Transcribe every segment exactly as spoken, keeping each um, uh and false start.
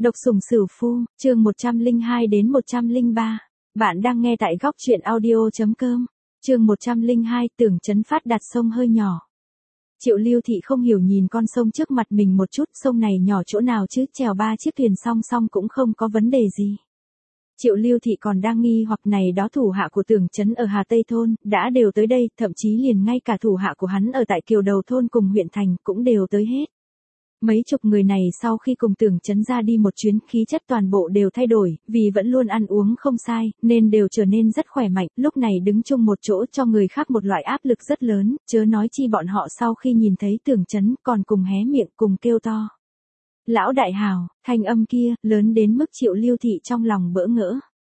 Độc sủng sửu phu, chương một trăm linh hai đến một trăm linh ba. Bạn đang nghe tại góc truyện audio.com. Chương một trăm linh hai, Tưởng Chấn phát đạt sông hơi nhỏ. Triệu Lưu Thị không hiểu nhìn con sông trước mặt mình một chút, sông này nhỏ chỗ nào chứ, chèo ba chiếc thuyền song song cũng không có vấn đề gì. Triệu Lưu Thị còn đang nghi hoặc này đó thủ hạ của Tưởng Chấn ở Hà Tây thôn, đã đều tới đây, thậm chí liền ngay cả thủ hạ của hắn ở tại Kiều Đầu thôn cùng huyện thành cũng đều tới hết. Mấy chục người này sau khi cùng Tưởng Chấn ra đi một chuyến, khí chất toàn bộ đều thay đổi, vì vẫn luôn ăn uống không sai, nên đều trở nên rất khỏe mạnh, lúc này đứng chung một chỗ cho người khác một loại áp lực rất lớn, chớ nói chi bọn họ sau khi nhìn thấy Tưởng Chấn còn cùng hé miệng cùng kêu to. Lão đại hào, thanh âm kia, lớn đến mức Triệu Lưu Thị trong lòng bỡ ngỡ.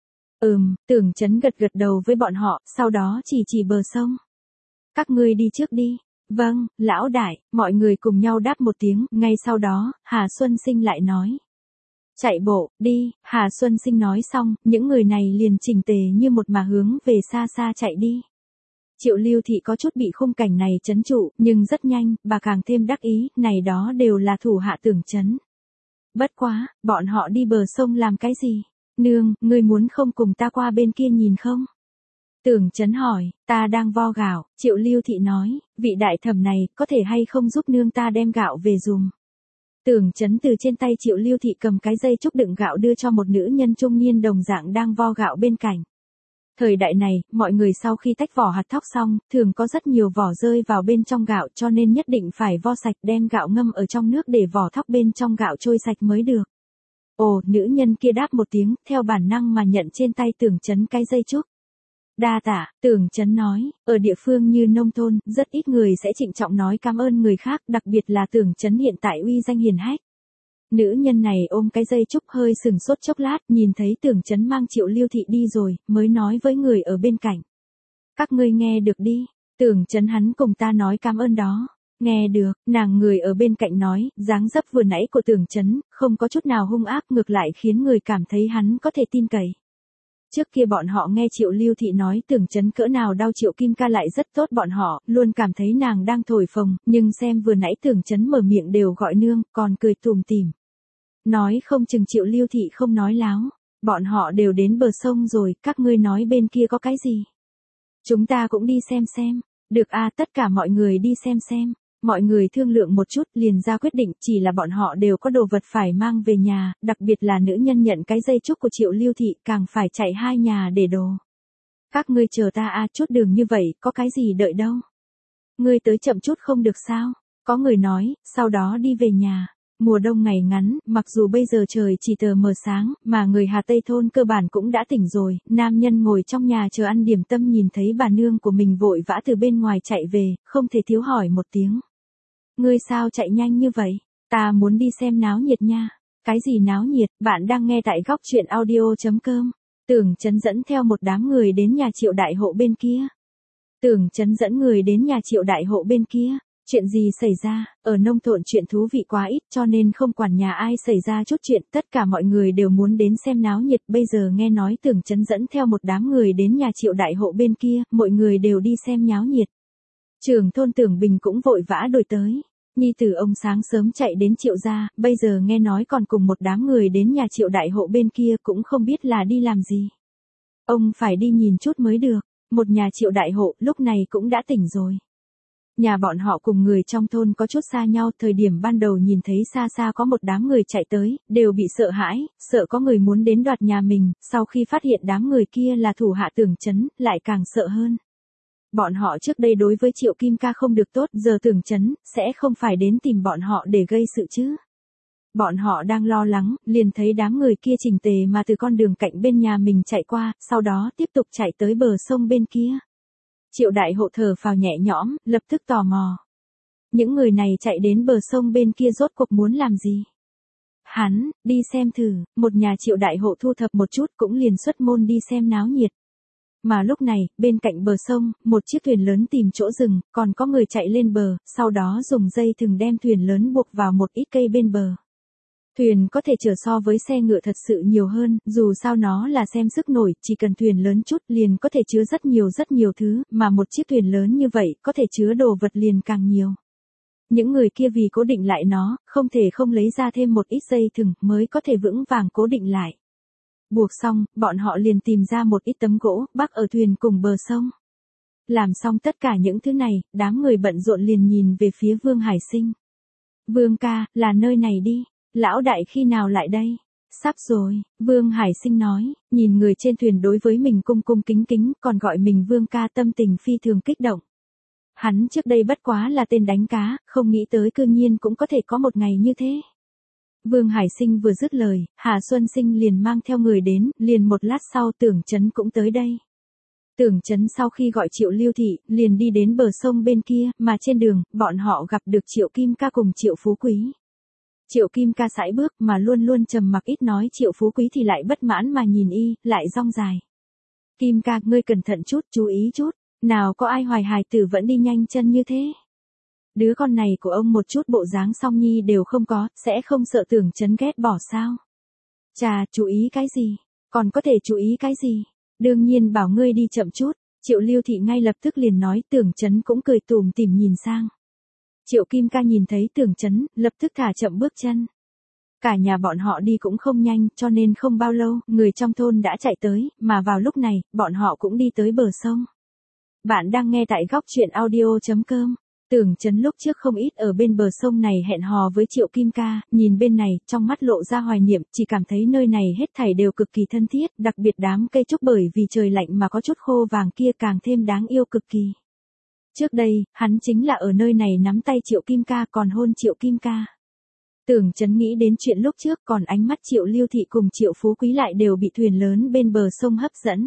Ừm, Tưởng Chấn gật gật đầu với bọn họ, sau đó chỉ chỉ bờ sông. Các ngươi đi trước đi. Vâng, lão đại, mọi người cùng nhau đáp một tiếng, ngay sau đó, Hà Xuân Sinh lại nói. Chạy bộ, đi, Hà Xuân Sinh nói xong, những người này liền chỉnh tề như một mà hướng về xa xa chạy đi. Triệu Lưu Thị có chút bị khung cảnh này chấn trụ, nhưng rất nhanh, bà càng thêm đắc ý, này đó đều là thủ hạ Tưởng Chấn. Bất quá, bọn họ đi bờ sông làm cái gì? Nương, ngươi muốn không cùng ta qua bên kia nhìn không? Tưởng Chấn hỏi, ta đang vo gạo, Triệu Lưu Thị nói, vị đại thẩm này, có thể hay không giúp nương ta đem gạo về dùng. Tưởng Chấn từ trên tay Triệu Lưu Thị cầm cái dây trúc đựng gạo đưa cho một nữ nhân trung niên đồng dạng đang vo gạo bên cạnh. Thời đại này, mọi người sau khi tách vỏ hạt thóc xong, thường có rất nhiều vỏ rơi vào bên trong gạo cho nên nhất định phải vo sạch đem gạo ngâm ở trong nước để vỏ thóc bên trong gạo trôi sạch mới được. Ồ, nữ nhân kia đáp một tiếng, theo bản năng mà nhận trên tay Tưởng Chấn cái dây trúc. Đa tạ, Tưởng Chấn nói, ở địa phương như nông thôn, rất ít người sẽ trịnh trọng nói cảm ơn người khác, đặc biệt là Tưởng Chấn hiện tại uy danh hiển hách. Nữ nhân này ôm cái dây trúc hơi sừng sốt chốc lát, nhìn thấy Tưởng Chấn mang Triệu Lưu Thị đi rồi, mới nói với người ở bên cạnh. Các ngươi nghe được đi, Tưởng Chấn hắn cùng ta nói cảm ơn đó. Nghe được, nàng người ở bên cạnh nói, dáng dấp vừa nãy của Tưởng Chấn, không có chút nào hung ác, ngược lại khiến người cảm thấy hắn có thể tin cậy. Trước kia bọn họ nghe Triệu Lưu Thị nói Tưởng Chấn cỡ nào đau Triệu Kim Ca lại rất tốt bọn họ, luôn cảm thấy nàng đang thổi phồng, nhưng xem vừa nãy Tưởng Chấn mở miệng đều gọi nương, còn cười tủm tỉm. Nói không chừng Triệu Lưu Thị không nói láo, bọn họ đều đến bờ sông rồi, các ngươi nói bên kia có cái gì? Chúng ta cũng đi xem xem, được à, tất cả mọi người đi xem xem. Mọi người thương lượng một chút liền ra quyết định, chỉ là bọn họ đều có đồ vật phải mang về nhà, đặc biệt là nữ nhân nhận cái dây trúc của Triệu Lưu Thị càng phải chạy hai nhà để đồ. Các ngươi chờ ta à, chút đường như vậy, có cái gì đợi đâu. Ngươi tới chậm chút không được sao, có người nói, sau đó đi về nhà. Mùa đông ngày ngắn, mặc dù bây giờ trời chỉ tờ mờ sáng, mà người Hà Tây thôn cơ bản cũng đã tỉnh rồi, nam nhân ngồi trong nhà chờ ăn điểm tâm nhìn thấy bà nương của mình vội vã từ bên ngoài chạy về, không thể thiếu hỏi một tiếng. Ngươi sao chạy nhanh như vậy? Ta muốn đi xem náo nhiệt nha. Cái gì náo nhiệt? Bạn đang nghe tại góc truyện audio.com. Tưởng Chấn dẫn theo một đám người đến nhà Triệu đại hộ bên kia. Tưởng Chấn dẫn người đến nhà Triệu đại hộ bên kia. Chuyện gì xảy ra? Ở nông thôn chuyện thú vị quá ít cho nên không quản nhà ai xảy ra chút chuyện, tất cả mọi người đều muốn đến xem náo nhiệt. Bây giờ nghe nói Tưởng Chấn dẫn theo một đám người đến nhà Triệu đại hộ bên kia, mọi người đều đi xem náo nhiệt. Trưởng thôn Tưởng Bình cũng vội vã đuổi tới. Nhi tử ông sáng sớm chạy đến Triệu gia, bây giờ nghe nói còn cùng một đám người đến nhà Triệu đại hộ bên kia cũng không biết là đi làm gì. Ông phải đi nhìn chút mới được, một nhà Triệu đại hộ lúc này cũng đã tỉnh rồi. Nhà bọn họ cùng người trong thôn có chút xa nhau, thời điểm ban đầu nhìn thấy xa xa có một đám người chạy tới, đều bị sợ hãi, sợ có người muốn đến đoạt nhà mình, sau khi phát hiện đám người kia là thủ hạ Tưởng Chấn, lại càng sợ hơn. Bọn họ trước đây đối với Triệu Kim Ca không được tốt, giờ Tưởng Chấn, sẽ không phải đến tìm bọn họ để gây sự chứ. Bọn họ đang lo lắng, liền thấy đám người kia chỉnh tề mà từ con đường cạnh bên nhà mình chạy qua, sau đó tiếp tục chạy tới bờ sông bên kia. Triệu đại hộ thở phào nhẹ nhõm, lập tức tò mò. Những người này chạy đến bờ sông bên kia rốt cuộc muốn làm gì? Hắn, đi xem thử, một nhà Triệu đại hộ thu thập một chút cũng liền xuất môn đi xem náo nhiệt. Mà lúc này, bên cạnh bờ sông, một chiếc thuyền lớn tìm chỗ dừng, còn có người chạy lên bờ, sau đó dùng dây thừng đem thuyền lớn buộc vào một ít cây bên bờ. Thuyền có thể chở so với xe ngựa thật sự nhiều hơn, dù sao nó là xem sức nổi, chỉ cần thuyền lớn chút liền có thể chứa rất nhiều rất nhiều thứ, mà một chiếc thuyền lớn như vậy có thể chứa đồ vật liền càng nhiều. Những người kia vì cố định lại nó, không thể không lấy ra thêm một ít dây thừng mới có thể vững vàng cố định lại. Buộc xong, bọn họ liền tìm ra một ít tấm gỗ, bắc ở thuyền cùng bờ sông. Làm xong tất cả những thứ này, đám người bận rộn liền nhìn về phía Vương Hải Sinh. Vương ca, là nơi này đi. Lão đại khi nào lại đây? Sắp rồi, Vương Hải Sinh nói, nhìn người trên thuyền đối với mình cung cung kính kính, còn gọi mình Vương ca, tâm tình phi thường kích động. Hắn trước đây bất quá là tên đánh cá, không nghĩ tới cư nhiên cũng có thể có một ngày như thế. Vương Hải Sinh vừa dứt lời, Hà Xuân Sinh liền mang theo người đến, liền một lát sau Tưởng Chấn cũng tới đây. Tưởng Chấn sau khi gọi Triệu Lưu Thị, liền đi đến bờ sông bên kia, mà trên đường, bọn họ gặp được Triệu Kim Ca cùng Triệu Phú Quý. Triệu Kim Ca sải bước mà luôn luôn trầm mặc ít nói, Triệu Phú Quý thì lại bất mãn mà nhìn y, lại rong dài. Kim Ca, ngươi cẩn thận chút, chú ý chút, nào có ai hoài hài tử vẫn đi nhanh chân như thế. Đứa con này của ông một chút bộ dáng song nhi đều không có, sẽ không sợ Tưởng Chấn ghét bỏ sao? Chà, chú ý cái gì? Còn có thể chú ý cái gì? Đương nhiên bảo ngươi đi chậm chút. Triệu Lưu Thị ngay lập tức liền nói, Tưởng Chấn cũng cười tủm tỉm nhìn sang. Triệu Kim Ca nhìn thấy Tưởng Chấn, lập tức thả chậm bước chân. Cả nhà bọn họ đi cũng không nhanh, cho nên không bao lâu, người trong thôn đã chạy tới, mà vào lúc này, bọn họ cũng đi tới bờ sông. Bạn đang nghe tại góc truyện audio chấm com. Tưởng Chấn lúc trước không ít ở bên bờ sông này hẹn hò với Triệu Kim Ca, nhìn bên này, trong mắt lộ ra hoài niệm, chỉ cảm thấy nơi này hết thảy đều cực kỳ thân thiết, đặc biệt đám cây trúc bởi vì trời lạnh mà có chút khô vàng kia càng thêm đáng yêu cực kỳ. Trước đây, hắn chính là ở nơi này nắm tay Triệu Kim Ca còn hôn Triệu Kim Ca. Tưởng Chấn nghĩ đến chuyện lúc trước, còn ánh mắt Triệu Lưu Thị cùng Triệu Phú Quý lại đều bị thuyền lớn bên bờ sông hấp dẫn.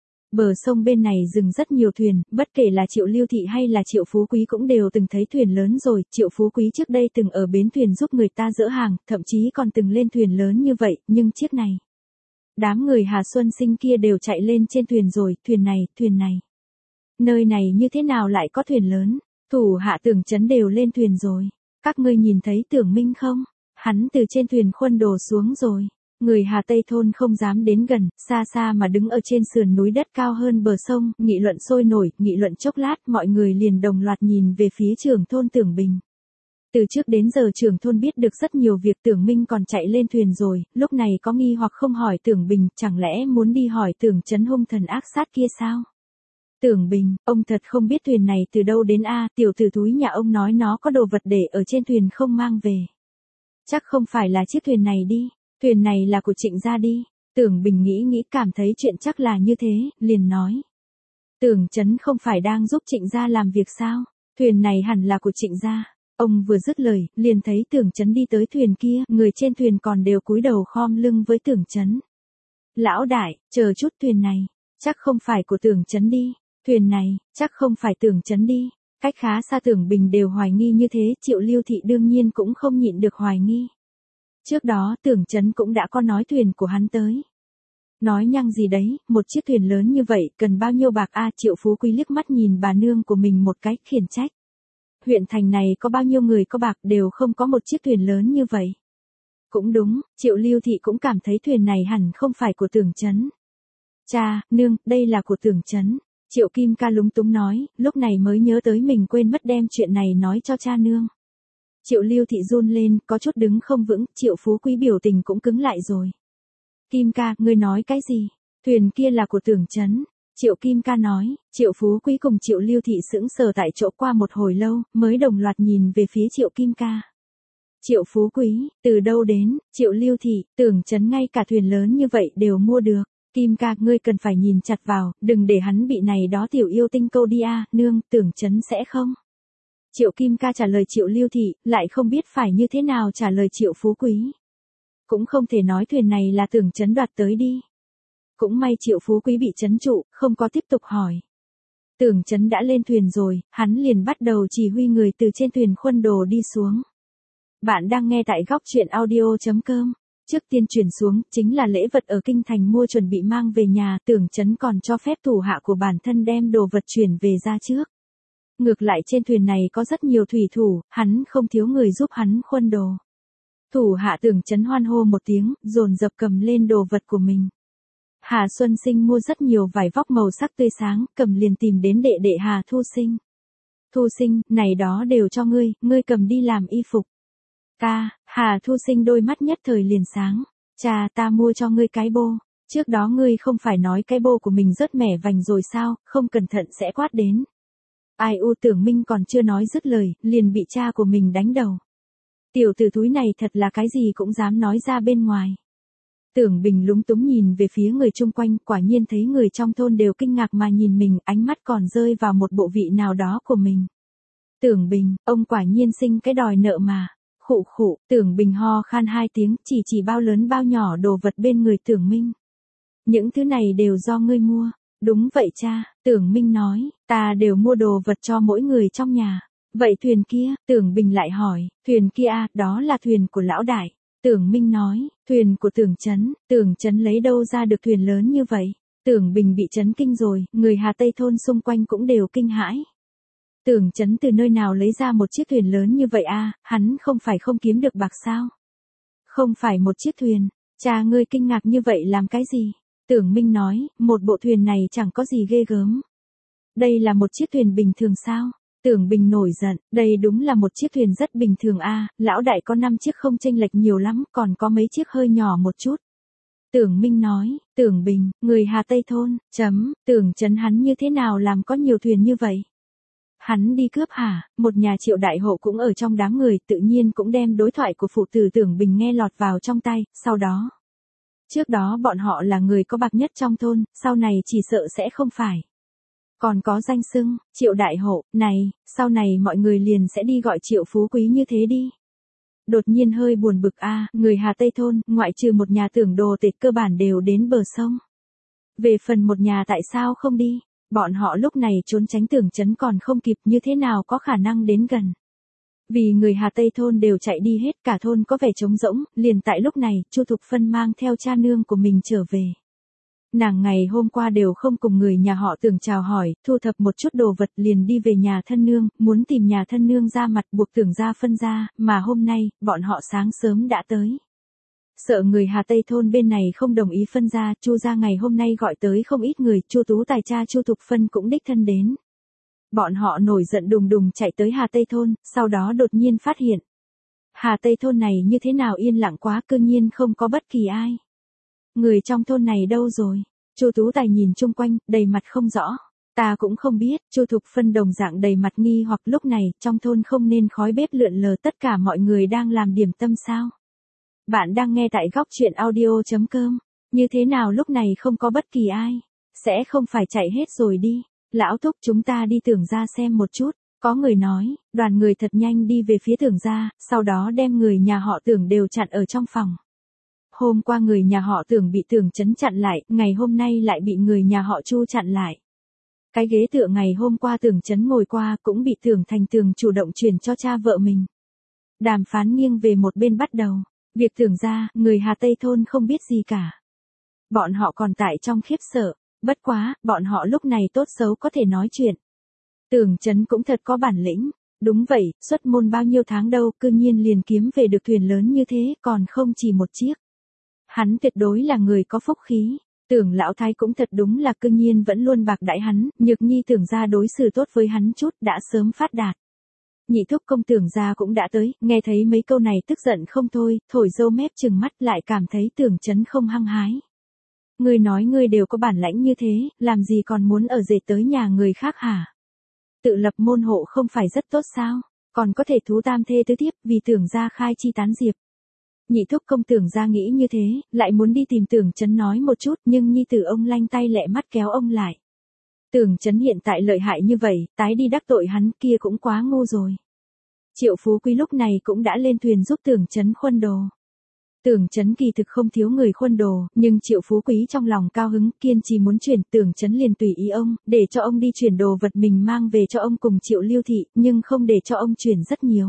Bờ sông bên này dừng rất nhiều thuyền, bất kể là Triệu Lưu Thị hay là Triệu Phú Quý cũng đều từng thấy thuyền lớn rồi, Triệu Phú Quý trước đây từng ở bến thuyền giúp người ta dỡ hàng, thậm chí còn từng lên thuyền lớn như vậy, nhưng chiếc này. Đám người Hà Xuân Sinh kia đều chạy lên trên thuyền rồi, thuyền này, thuyền này. Nơi này như thế nào lại có thuyền lớn, thủ hạ Tưởng Chấn đều lên thuyền rồi. Các ngươi nhìn thấy Tưởng Minh không? Hắn từ trên thuyền khuân đồ xuống rồi. Người Hà Tây thôn không dám đến gần, xa xa mà đứng ở trên sườn núi đất cao hơn bờ sông, nghị luận sôi nổi, nghị luận chốc lát, mọi người liền đồng loạt nhìn về phía trưởng thôn Tưởng Bình. Từ trước đến giờ trưởng thôn biết được rất nhiều việc, Tưởng Minh còn chạy lên thuyền rồi, lúc này có nghi hoặc không hỏi Tưởng Bình, chẳng lẽ muốn đi hỏi Tưởng Chấn hung thần ác sát kia sao? Tưởng Bình, ông thật không biết thuyền này từ đâu đến a, tiểu tử thúi nhà ông nói nó có đồ vật để ở trên thuyền không mang về. Chắc không phải là chiếc thuyền này đi. Thuyền này là của Trịnh gia đi. Tưởng Bình nghĩ nghĩ cảm thấy chuyện chắc là như thế, liền nói. Tưởng Chấn không phải đang giúp Trịnh gia làm việc sao? Thuyền này hẳn là của Trịnh gia. Ông vừa dứt lời, liền thấy Tưởng Chấn đi tới thuyền kia, người trên thuyền còn đều cúi đầu khom lưng với Tưởng Chấn. Lão đại, chờ chút, thuyền này, chắc không phải của Tưởng Chấn đi. Thuyền này, chắc không phải Tưởng Chấn đi. Cách khá xa Tưởng Bình đều hoài nghi như thế, Triệu Lưu Thị đương nhiên cũng không nhịn được hoài nghi. Trước đó Tưởng Chấn cũng đã có nói thuyền của hắn tới. Nói nhăng gì đấy, một chiếc thuyền lớn như vậy cần bao nhiêu bạc a? Triệu Phú Quý liếc mắt nhìn bà nương của mình một cái, khiển trách. Huyện thành này có bao nhiêu người có bạc đều không có một chiếc thuyền lớn như vậy. Cũng đúng, Triệu Lưu Thị cũng cảm thấy thuyền này hẳn không phải của Tưởng Chấn. Cha, nương, đây là của Tưởng Chấn. Triệu Kim Ca lúng túng nói, lúc này mới nhớ tới mình quên mất đem chuyện này nói cho cha nương. Triệu Lưu Thị run lên, có chút đứng không vững, Triệu Phú Quý biểu tình cũng cứng lại rồi. Kim Ca, ngươi nói cái gì? Thuyền kia là của Tưởng Chấn. Triệu Kim Ca nói, Triệu Phú Quý cùng Triệu Lưu Thị sững sờ tại chỗ qua một hồi lâu, mới đồng loạt nhìn về phía Triệu Kim Ca. Triệu Phú Quý, từ đâu đến? Triệu Lưu Thị, Tưởng Chấn ngay cả thuyền lớn như vậy đều mua được. Kim Ca, ngươi cần phải nhìn chặt vào, đừng để hắn bị này đó tiểu yêu tinh câu đi a, nương, Tưởng Chấn sẽ không. Triệu Kim Ca trả lời Triệu Lưu Thị, lại không biết phải như thế nào trả lời Triệu Phú Quý. Cũng không thể nói thuyền này là Tưởng Chấn đoạt tới đi. Cũng may Triệu Phú Quý bị trấn trụ, không có tiếp tục hỏi. Tưởng Chấn đã lên thuyền rồi, hắn liền bắt đầu chỉ huy người từ trên thuyền khuân đồ đi xuống. Bạn đang nghe tại góc truyện audio chấm com. Trước tiên chuyển xuống, chính là lễ vật ở kinh thành mua chuẩn bị mang về nhà, Tưởng Chấn còn cho phép thủ hạ của bản thân đem đồ vật chuyển về ra trước. Ngược lại trên thuyền này có rất nhiều thủy thủ, hắn không thiếu người giúp hắn khuân đồ. Thủ hạ Tưởng Chấn hoan hô một tiếng, dồn dập cầm lên đồ vật của mình. Hà Xuân Sinh mua rất nhiều vải vóc màu sắc tươi sáng, cầm liền tìm đến đệ đệ Hà Thu Sinh. Thu Sinh, này đó đều cho ngươi, ngươi cầm đi làm y phục. Ca, Hà Thu Sinh đôi mắt nhất thời liền sáng. Cha, ta mua cho ngươi cái bô. Trước đó ngươi không phải nói cái bô của mình rớt mẻ vành rồi sao, không cẩn thận sẽ quát đến. Ai u Tưởng Minh còn chưa nói dứt lời, liền bị cha của mình đánh đầu. Tiểu tử thúi này thật là cái gì cũng dám nói ra bên ngoài. Tưởng Bình lúng túng nhìn về phía người chung quanh, quả nhiên thấy người trong thôn đều kinh ngạc mà nhìn mình, ánh mắt còn rơi vào một bộ vị nào đó của mình. Tưởng Bình, ông quả nhiên sinh cái đòi nợ mà. Khụ khụ, Tưởng Bình ho khan hai tiếng, chỉ chỉ bao lớn bao nhỏ đồ vật bên người Tưởng Minh. Những thứ này đều do ngươi mua. Đúng vậy cha, Tưởng Minh nói, ta đều mua đồ vật cho mỗi người trong nhà. Vậy thuyền kia, Tưởng Bình lại hỏi, thuyền kia à, đó là thuyền của lão đại. Tưởng Minh nói, thuyền của Tưởng Chấn, Tưởng Chấn lấy đâu ra được thuyền lớn như vậy. Tưởng Bình bị chấn kinh rồi, người Hà Tây thôn xung quanh cũng đều kinh hãi. Tưởng Chấn từ nơi nào lấy ra một chiếc thuyền lớn như vậy à, hắn không phải không kiếm được bạc sao? Không phải một chiếc thuyền, cha ngươi kinh ngạc như vậy làm cái gì? Tưởng Minh nói, một bộ thuyền này chẳng có gì ghê gớm. Đây là một chiếc thuyền bình thường sao? Tưởng Bình nổi giận, đây đúng là một chiếc thuyền rất bình thường a, à, lão đại có năm chiếc không chênh lệch nhiều lắm, còn có mấy chiếc hơi nhỏ một chút. Tưởng Minh nói, Tưởng Bình, người Hà Tây thôn, chấm, Tưởng Chấn hắn như thế nào làm có nhiều thuyền như vậy? Hắn đi cướp hả? Một nhà Triệu đại hộ cũng ở trong đám người, tự nhiên cũng đem đối thoại của phụ tử Tưởng Bình nghe lọt vào trong tay, sau đó. Trước đó bọn họ là người có bạc nhất trong thôn, sau này chỉ sợ sẽ không phải. Còn có danh xưng, Triệu đại hộ, này, sau này mọi người liền sẽ đi gọi Triệu phú quý như thế đi. Đột nhiên hơi buồn bực a, à, người Hà Tây thôn, ngoại trừ một nhà Tưởng đồ tệt cơ bản đều đến bờ sông. Về phần một nhà tại sao không đi, bọn họ lúc này trốn tránh Tưởng Chấn còn không kịp, như thế nào có khả năng đến gần. Vì người Hà Tây thôn đều chạy đi hết, cả thôn có vẻ trống rỗng, liền tại lúc này, Chu Thục Phân mang theo cha nương của mình trở về. Nàng ngày hôm qua đều không cùng người nhà họ Tưởng chào hỏi, thu thập một chút đồ vật liền đi về nhà thân nương, muốn tìm nhà thân nương ra mặt buộc Tưởng gia phân ra, mà hôm nay, bọn họ sáng sớm đã tới. Sợ người Hà Tây thôn bên này không đồng ý phân ra, Chu gia ngày hôm nay gọi tới không ít người, Chu Tú Tài cha Chu Thục Phân cũng đích thân đến. Bọn họ nổi giận đùng đùng chạy tới Hà Tây thôn, sau đó đột nhiên phát hiện. Hà Tây thôn này như thế nào yên lặng quá, cư nhiên không có bất kỳ ai. Người trong thôn này đâu rồi? Chu Tú Tài nhìn chung quanh, đầy mặt không rõ. Ta cũng không biết, Chu Thục Phân đồng dạng đầy mặt nghi hoặc lúc này, trong thôn không nên khói bếp lượn lờ, tất cả mọi người đang làm điểm tâm sao? Bạn đang nghe tại góc truyện audio chấm com. Như thế nào lúc này không có bất kỳ ai? Sẽ không phải chạy hết rồi đi. Lão thúc chúng ta đi Tưởng gia xem một chút. Có người nói, đoàn người thật nhanh đi về phía Tưởng gia, sau đó đem người nhà họ Tưởng đều chặn ở trong phòng. Hôm qua người nhà họ Tưởng bị Tưởng Chấn chặn lại, ngày hôm nay lại bị người nhà họ Chu chặn lại. Cái ghế tựa ngày hôm qua Tưởng Chấn ngồi qua cũng bị Tưởng Thành Tường chủ động chuyển cho cha vợ mình. Đàm phán nghiêng về một bên bắt đầu. Việc Tưởng gia, người Hà Tây thôn không biết gì cả. Bọn họ còn tại trong khiếp sợ. Bất quá, bọn họ lúc này tốt xấu có thể nói chuyện. Tưởng Chấn cũng thật có bản lĩnh. Đúng vậy, xuất môn bao nhiêu tháng đâu, cư nhiên liền kiếm về được thuyền lớn như thế, còn không chỉ một chiếc. Hắn tuyệt đối là người có phúc khí. Tưởng lão thái cũng thật đúng là cư nhiên vẫn luôn bạc đãi hắn, Nhược Nhi Tưởng gia đối xử tốt với hắn chút, đã sớm phát đạt. Nhị thúc công Tưởng gia cũng đã tới, nghe thấy mấy câu này tức giận không thôi, thổi râu mép trừng mắt lại cảm thấy Tưởng Chấn không hăng hái. Ngươi nói ngươi đều có bản lãnh như thế, làm gì còn muốn ở rể tới nhà người khác hả? Tự lập môn hộ không phải rất tốt sao? Còn có thể thú tam thê tứ thiếp vì Tưởng gia khai chi tán diệp. Nhị thúc công Tưởng gia nghĩ như thế, lại muốn đi tìm Tưởng Chấn nói một chút, nhưng nhi tử ông lanh tay lẹ mắt kéo ông lại. Tưởng Chấn hiện tại lợi hại như vậy, tái đi đắc tội hắn kia cũng quá ngu rồi. Triệu phú quý lúc này cũng đã lên thuyền giúp Tưởng Chấn khuân đồ. Tưởng Chấn kỳ thực không thiếu người khuân đồ, nhưng Triệu phú quý trong lòng cao hứng, kiên trì muốn chuyển, Tưởng Chấn liền tùy ý ông, để cho ông đi chuyển đồ vật mình mang về cho ông cùng Triệu Lưu Thị, nhưng không để cho ông chuyển rất nhiều.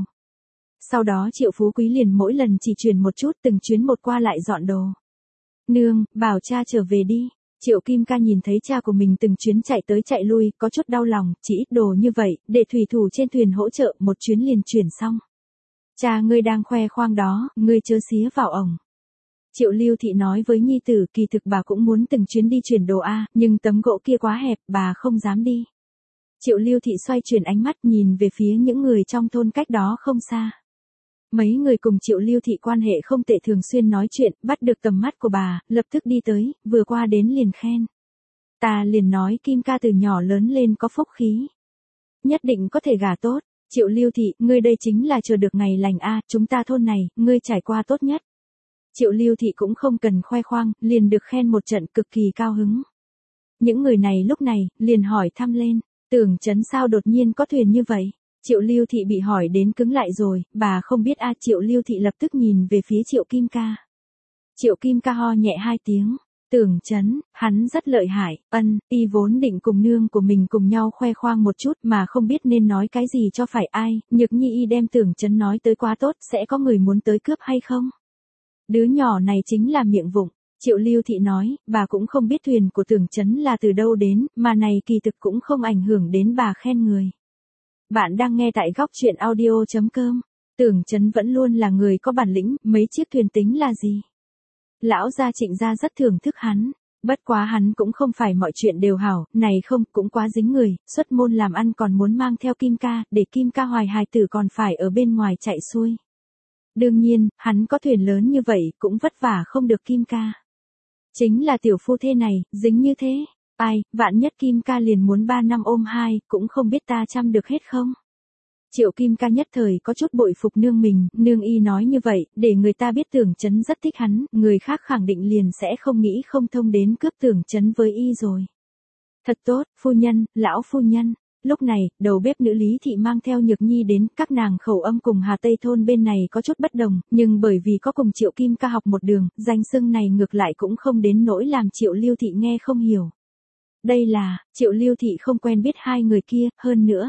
Sau đó Triệu phú quý liền mỗi lần chỉ chuyển một chút, từng chuyến một qua lại dọn đồ. Nương, bảo cha trở về đi. Triệu Kim Ca nhìn thấy cha của mình từng chuyến chạy tới chạy lui, có chút đau lòng, chỉ ít đồ như vậy, để thủy thủ trên thuyền hỗ trợ, một chuyến liền chuyển xong. Cha ngươi đang khoe khoang đó, ngươi chớ xía vào ổng. Triệu Lưu Thị nói với nhi tử, kỳ thực bà cũng muốn từng chuyến đi chuyển đồ a, nhưng tấm gỗ kia quá hẹp, bà không dám đi. Triệu Lưu Thị xoay chuyển ánh mắt nhìn về phía những người trong thôn cách đó không xa. Mấy người cùng Triệu Lưu Thị quan hệ không tệ thường xuyên nói chuyện, bắt được tầm mắt của bà, lập tức đi tới, vừa qua đến liền khen. Ta liền nói Kim ca từ nhỏ lớn lên có phúc khí. Nhất định có thể gả tốt. Triệu Lưu Thị, ngươi đây chính là chờ được ngày lành a, chúng ta thôn này, ngươi trải qua tốt nhất. Triệu Lưu Thị cũng không cần khoe khoang, liền được khen một trận cực kỳ cao hứng. Những người này lúc này, liền hỏi thăm lên, Tưởng Chấn sao đột nhiên có thuyền như vậy? Triệu Lưu Thị bị hỏi đến cứng lại rồi, bà không biết a. Triệu Lưu Thị lập tức nhìn về phía Triệu Kim ca. Triệu Kim ca ho nhẹ hai tiếng. Tưởng Chấn, hắn rất lợi hại, ân, y vốn định cùng nương của mình cùng nhau khoe khoang một chút mà không biết nên nói cái gì cho phải ai, Nhược Nhi y đem Tưởng Chấn nói tới quá tốt, sẽ có người muốn tới cướp hay không? Đứa nhỏ này chính là miệng vụng. Triệu Lưu Thị nói, bà cũng không biết thuyền của Tưởng Chấn là từ đâu đến, mà này kỳ thực cũng không ảnh hưởng đến bà khen người. Bạn đang nghe tại góc truyện audio chấm com. Tưởng Chấn vẫn luôn là người có bản lĩnh, mấy chiếc thuyền tính là gì? Lão gia Trịnh gia rất thưởng thức hắn, bất quá hắn cũng không phải mọi chuyện đều hảo, này không, cũng quá dính người, xuất môn làm ăn còn muốn mang theo Kim ca, để Kim ca hoài hài tử còn phải ở bên ngoài chạy xuôi. Đương nhiên, hắn có thuyền lớn như vậy, cũng vất vả không được Kim ca. Chính là tiểu phu thê này, dính như thế, ai, vạn nhất Kim ca liền muốn ba năm ôm hai, cũng không biết ta chăm được hết không. Triệu Kim ca nhất thời có chút bội phục nương mình, nương y nói như vậy, để người ta biết Tưởng Chấn rất thích hắn, người khác khẳng định liền sẽ không nghĩ không thông đến cướp Tưởng Chấn với y rồi. Thật tốt, phu nhân, lão phu nhân. Lúc này, đầu bếp nữ Lý Thị mang theo Nhược Nhi đến, các nàng khẩu âm cùng Hà Tây thôn bên này có chút bất đồng, nhưng bởi vì có cùng Triệu Kim ca học một đường, danh xưng này ngược lại cũng không đến nỗi làm Triệu Lưu Thị nghe không hiểu. Đây là, Triệu Lưu Thị không quen biết hai người kia, hơn nữa.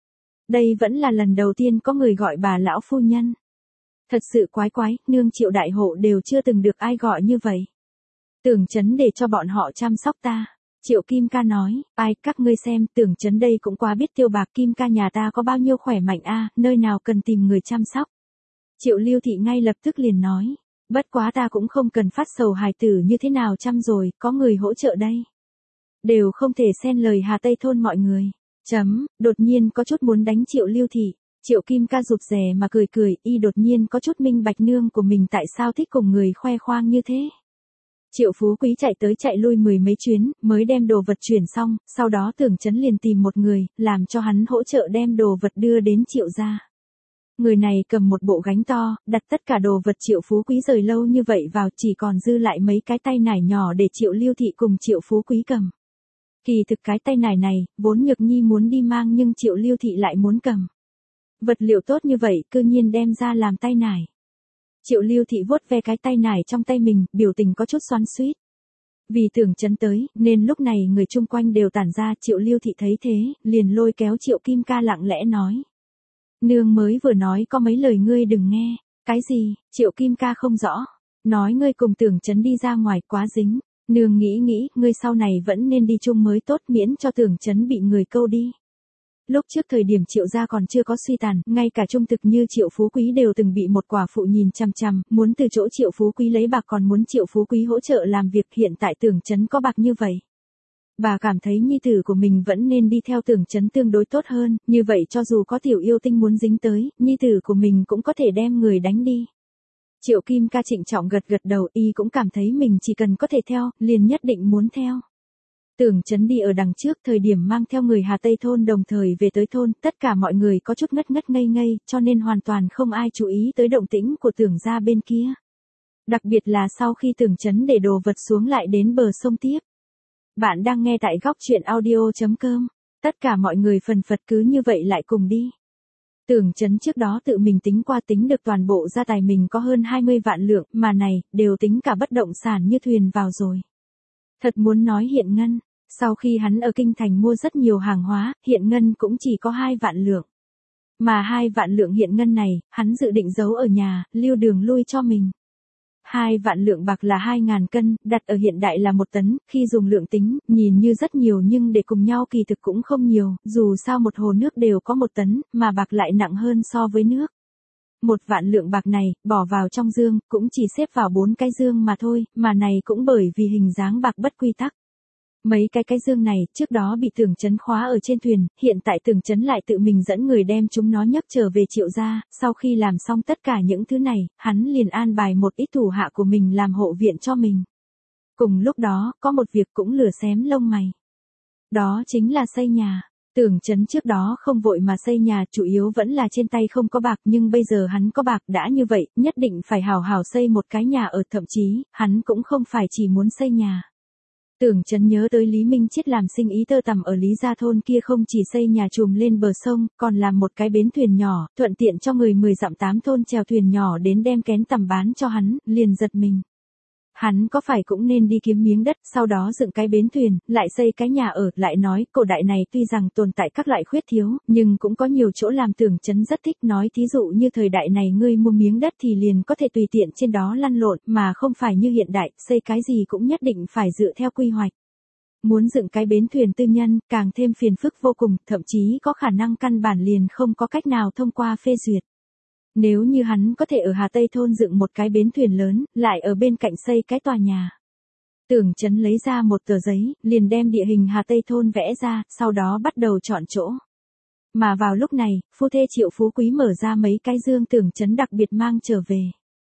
Đây vẫn là lần đầu tiên có người gọi bà lão phu nhân. Thật sự quái quái, nương Triệu đại hộ đều chưa từng được ai gọi như vậy. Tưởng Chấn để cho bọn họ chăm sóc ta. Triệu Kim ca nói, ai, các ngươi xem, Tưởng Chấn đây cũng quá biết tiêu bạc, Kim ca nhà ta có bao nhiêu khỏe mạnh a, nơi nào cần tìm người chăm sóc. Triệu Lưu Thị ngay lập tức liền nói, bất quá ta cũng không cần phát sầu hài tử như thế nào chăm rồi, có người hỗ trợ đây. Đều không thể xen lời Hà Tây thôn mọi người. Chấm, đột nhiên có chút muốn đánh Triệu Lưu Thị. Triệu Kim ca rụt rè mà cười cười, y đột nhiên có chút minh bạch nương của mình tại sao thích cùng người khoe khoang như thế. Triệu Phú Quý chạy tới chạy lui mười mấy chuyến, mới đem đồ vật chuyển xong, sau đó Tưởng Chấn liền tìm một người, làm cho hắn hỗ trợ đem đồ vật đưa đến Triệu gia. Người này cầm một bộ gánh to, đặt tất cả đồ vật Triệu Phú Quý rời lâu như vậy vào, chỉ còn dư lại mấy cái tay nải nhỏ để Triệu Lưu Thị cùng Triệu Phú Quý cầm. Kỳ thực cái tay nải này, vốn Nhược Nhi muốn đi mang nhưng Triệu Lưu Thị lại muốn cầm. Vật liệu tốt như vậy, cư nhiên đem ra làm tay nải. Triệu Lưu Thị vuốt ve cái tay nải trong tay mình, biểu tình có chút xoắn xuýt. Vì Tưởng Chấn tới, nên lúc này người chung quanh đều tản ra, Triệu Lưu Thị thấy thế, liền lôi kéo Triệu Kim ca lặng lẽ nói. Nương mới vừa nói có mấy lời ngươi đừng nghe. Cái gì? Triệu Kim ca không rõ. Nói ngươi cùng Tưởng Chấn đi ra ngoài quá dính. Nương nghĩ nghĩ, ngươi sau này vẫn nên đi chung mới tốt, miễn cho Tưởng Chấn bị người câu đi. Lúc trước thời điểm Triệu gia còn chưa có suy tàn, ngay cả trung thực như Triệu Phú Quý đều từng bị một quả phụ nhìn chằm chằm, muốn từ chỗ Triệu Phú Quý lấy bạc, còn muốn Triệu Phú Quý hỗ trợ làm việc, hiện tại Tưởng Chấn có bạc như vậy. Bà cảm thấy nhi tử của mình vẫn nên đi theo Tưởng Chấn tương đối tốt hơn, như vậy cho dù có tiểu yêu tinh muốn dính tới, nhi tử của mình cũng có thể đem người đánh đi. Triệu Kim ca trịnh trọng gật gật đầu, y cũng cảm thấy mình chỉ cần có thể theo, liền nhất định muốn theo. Tưởng Chấn đi ở đằng trước, thời điểm mang theo người Hà Tây thôn đồng thời về tới thôn, tất cả mọi người có chút ngất ngất ngây ngây, cho nên hoàn toàn không ai chú ý tới động tĩnh của Tưởng gia bên kia. Đặc biệt là sau khi Tưởng Chấn để đồ vật xuống lại đến bờ sông tiếp. Bạn đang nghe tại góc truyện audio chấm com. Tất cả mọi người phần phật cứ như vậy lại cùng đi. Tưởng Chấn trước đó tự mình tính qua, tính được toàn bộ gia tài mình có hơn hai mươi vạn lượng, mà này, đều tính cả bất động sản như thuyền vào rồi. Thật muốn nói hiện ngân, sau khi hắn ở Kinh Thành mua rất nhiều hàng hóa, hiện ngân cũng chỉ có hai vạn lượng. Mà hai vạn lượng hiện ngân này, hắn dự định giấu ở nhà, lưu đường lui cho mình. Hai vạn lượng bạc là hai ngàn cân, đặt ở hiện đại là một tấn, khi dùng lượng tính, nhìn như rất nhiều nhưng để cùng nhau kỳ thực cũng không nhiều, dù sao một hồ nước đều có một tấn, mà bạc lại nặng hơn so với nước. Một vạn lượng bạc này, bỏ vào trong dương, cũng chỉ xếp vào bốn cái dương mà thôi, mà này cũng bởi vì hình dáng bạc bất quy tắc. Mấy cái cái dương này, trước đó bị Tưởng Chấn khóa ở trên thuyền, hiện tại Tưởng Chấn lại tự mình dẫn người đem chúng nó nhấc trở về Triệu gia, sau khi làm xong tất cả những thứ này, hắn liền an bài một ít thủ hạ của mình làm hộ viện cho mình. Cùng lúc đó, có một việc cũng lửa xém lông mày. Đó chính là xây nhà. Tưởng Chấn trước đó không vội mà xây nhà, chủ yếu vẫn là trên tay không có bạc, nhưng bây giờ hắn có bạc, đã như vậy, nhất định phải hào hào xây một cái nhà ở, thậm chí, hắn cũng không phải chỉ muốn xây nhà. Tưởng Chấn nhớ tới Lý Minh Chiết làm sinh ý tơ tằm ở Lý Gia thôn kia, không chỉ xây nhà chùm lên bờ sông, còn làm một cái bến thuyền nhỏ, thuận tiện cho người mười dặm tám thôn chèo thuyền nhỏ đến đem kén tằm bán cho hắn, liền giật mình. Hắn có phải cũng nên đi kiếm miếng đất, sau đó dựng cái bến thuyền, lại xây cái nhà ở, lại nói, cổ đại này tuy rằng tồn tại các loại khuyết thiếu, nhưng cũng có nhiều chỗ làm. Tưởng Chấn rất thích nói, thí dụ như thời đại này ngươi mua miếng đất thì liền có thể tùy tiện trên đó lăn lộn, mà không phải như hiện đại, xây cái gì cũng nhất định phải dựa theo quy hoạch. Muốn dựng cái bến thuyền tư nhân, càng thêm phiền phức vô cùng, thậm chí có khả năng căn bản liền không có cách nào thông qua phê duyệt. Nếu như hắn có thể ở Hà Tây thôn dựng một cái bến thuyền lớn, lại ở bên cạnh xây cái tòa nhà. Tưởng Chấn lấy ra một tờ giấy, liền đem địa hình Hà Tây thôn vẽ ra, sau đó bắt đầu chọn chỗ. Mà vào lúc này, phu thê Triệu Phú Quý mở ra mấy cái dương Tưởng Chấn đặc biệt mang trở về.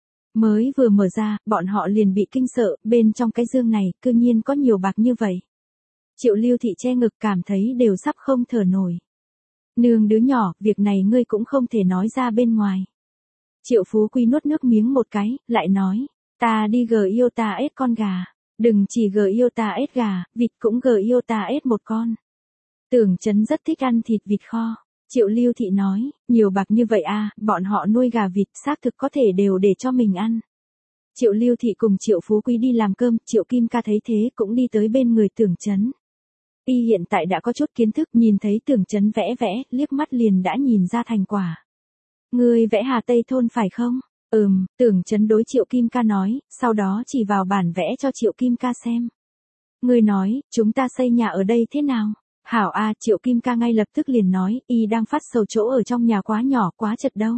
Mới vừa mở ra, bọn họ liền bị kinh sợ, bên trong cái dương này, cư nhiên có nhiều bạc như vậy. Triệu Lưu Thị che ngực cảm thấy đều sắp không thở nổi. Nương đứa nhỏ, việc này ngươi cũng không thể nói ra bên ngoài. Triệu Phú Quý nuốt nước miếng một cái, lại nói, ta đi gờ yêu ta ết con gà. Đừng chỉ gờ yêu ta ết gà, vịt cũng gờ yêu ta ết một con. Tưởng Chấn rất thích ăn thịt vịt kho. Triệu Lưu Thị nói, nhiều bạc như vậy à, bọn họ nuôi gà vịt xác thực có thể đều để cho mình ăn. Triệu Lưu Thị cùng Triệu Phú Quý đi làm cơm, Triệu Kim Ca thấy thế cũng đi tới bên người Tưởng Chấn. Y hiện tại đã có chút kiến thức, nhìn thấy Tưởng Chấn vẽ vẽ, liếc mắt liền đã nhìn ra thành quả. Ngươi vẽ Hà Tây thôn phải không? Ừm, Tưởng Chấn đối Triệu Kim Ca nói, sau đó chỉ vào bản vẽ cho Triệu Kim Ca xem. Ngươi nói, chúng ta xây nhà ở đây thế nào? Hảo a, Triệu Kim Ca ngay lập tức liền nói, y đang phát sầu chỗ ở trong nhà quá nhỏ, quá chật đâu.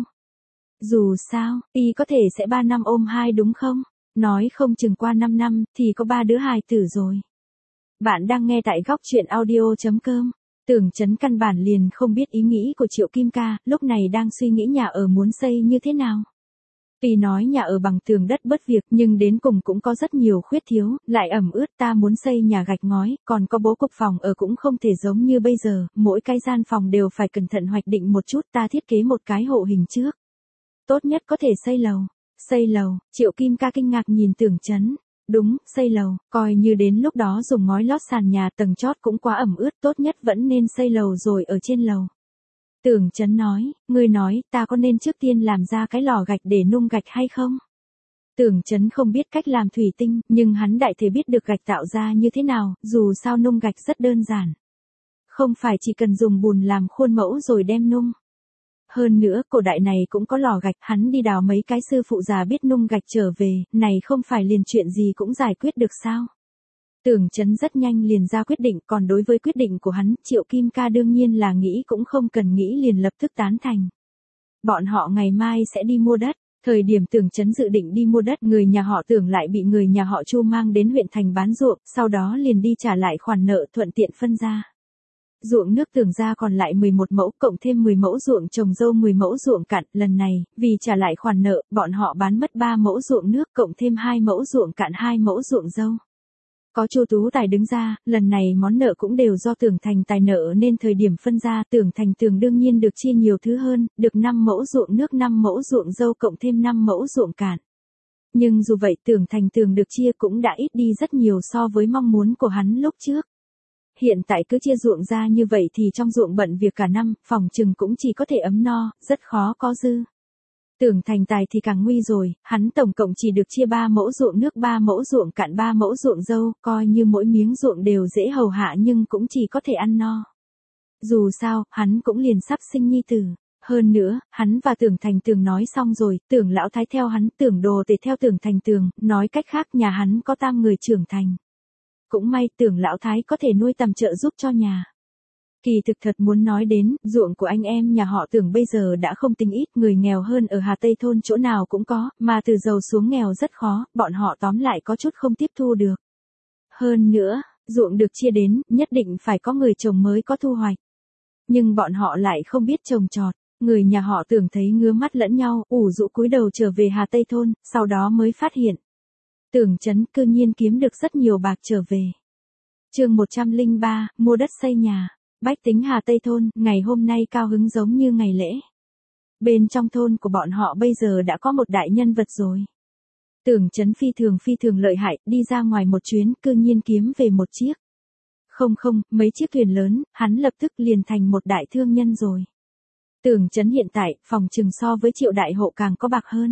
Dù sao, y có thể sẽ ba năm ôm hai đúng không? Nói không chừng qua năm năm, thì có ba đứa hài tử rồi. Bạn đang nghe tại góc truyện audio chấm com. Tưởng Chấn căn bản liền không biết ý nghĩ của Triệu Kim Ca, lúc này đang suy nghĩ nhà ở muốn xây như thế nào. Tuy nói nhà ở bằng tường đất bất việc, nhưng đến cùng cũng có rất nhiều khuyết thiếu, lại ẩm ướt. Ta muốn xây nhà gạch ngói, còn có bố cục phòng ở cũng không thể giống như bây giờ, mỗi cái gian phòng đều phải cẩn thận hoạch định một chút. Ta thiết kế một cái hộ hình trước. Tốt nhất có thể xây lầu. Xây lầu, Triệu Kim Ca kinh ngạc nhìn Tưởng Chấn. Đúng, xây lầu, coi như đến lúc đó dùng ngói lót sàn nhà, tầng chót cũng quá ẩm ướt, tốt nhất vẫn nên xây lầu rồi ở trên lầu. Tưởng Chấn nói, ngươi nói, ta có nên trước tiên làm ra cái lò gạch để nung gạch hay không? Tưởng Chấn không biết cách làm thủy tinh, nhưng hắn đại thể biết được gạch tạo ra như thế nào, dù sao nung gạch rất đơn giản. Không phải chỉ cần dùng bùn làm khuôn mẫu rồi đem nung. Hơn nữa, cổ đại này cũng có lò gạch, hắn đi đào mấy cái sư phụ già biết nung gạch trở về, này không phải liền chuyện gì cũng giải quyết được sao? Tưởng Chấn rất nhanh liền ra quyết định, còn đối với quyết định của hắn, Triệu Kim Ca đương nhiên là nghĩ cũng không cần nghĩ liền lập tức tán thành. Bọn họ ngày mai sẽ đi mua đất, thời điểm Tưởng Chấn dự định đi mua đất, người nhà họ Tưởng lại bị người nhà họ Chu mang đến huyện thành bán ruộng, sau đó liền đi trả lại khoản nợ, thuận tiện phân ra. Ruộng nước Tưởng ra còn lại mười một mẫu, cộng thêm mười mẫu ruộng trồng dâu, mười mẫu ruộng cạn, lần này, vì trả lại khoản nợ, bọn họ bán mất ba mẫu ruộng nước, cộng thêm hai mẫu ruộng cạn, hai mẫu ruộng dâu. Có Chu Tú Tài đứng ra, lần này món nợ cũng đều do Tưởng Thành Tài nợ nên thời điểm phân ra, Tưởng Thành Tường đương nhiên được chia nhiều thứ hơn, được năm mẫu ruộng nước, năm mẫu ruộng dâu cộng thêm năm mẫu ruộng cạn. Nhưng dù vậy, Tưởng Thành Tường được chia cũng đã ít đi rất nhiều so với mong muốn của hắn lúc trước. Hiện tại cứ chia ruộng ra như vậy thì trong ruộng bận việc cả năm, phòng chừng cũng chỉ có thể ấm no, rất khó có dư. Tưởng Thành Tài thì càng nguy rồi, hắn tổng cộng chỉ được chia ba mẫu ruộng nước, ba mẫu ruộng cạn, ba mẫu ruộng dâu, coi như mỗi miếng ruộng đều dễ hầu hạ nhưng cũng chỉ có thể ăn no. Dù sao, hắn cũng liền sắp sinh nhi tử. Hơn nữa, hắn và Tưởng Thành Tường nói xong rồi, Tưởng Lão Thái theo hắn, Tưởng Đồ Tể theo Tưởng Thành Tường, nói cách khác nhà hắn có tam người trưởng thành. Cũng may Tưởng Lão Thái có thể nuôi tầm trợ giúp cho nhà. Kỳ thực thật muốn nói đến, ruộng của anh em nhà họ Tưởng bây giờ đã không tính ít, người nghèo hơn ở Hà Tây thôn chỗ nào cũng có, mà từ giàu xuống nghèo rất khó, bọn họ tóm lại có chút không tiếp thu được. Hơn nữa, Ruộng được chia đến, nhất định phải có người trồng mới có thu hoạch. Nhưng bọn họ lại không biết trồng trọt, người nhà họ Tưởng thấy ngứa mắt lẫn nhau, ủ rũ cúi đầu trở về Hà Tây thôn, sau đó mới phát hiện. Tưởng Chấn cư nhiên kiếm được rất nhiều bạc trở về. Chương một trăm lẻ ba, mua đất xây nhà. Bách tính Hà Tây thôn, ngày hôm nay cao hứng giống như ngày lễ. Bên trong thôn của bọn họ bây giờ đã có một đại nhân vật rồi. Tưởng Chấn phi thường phi thường lợi hại, đi ra ngoài một chuyến, cư nhiên kiếm về một chiếc. Không không, mấy chiếc thuyền lớn, hắn lập tức liền thành một đại thương nhân rồi. Tưởng Chấn hiện tại, phòng trừng so với Triệu đại hộ càng có bạc hơn.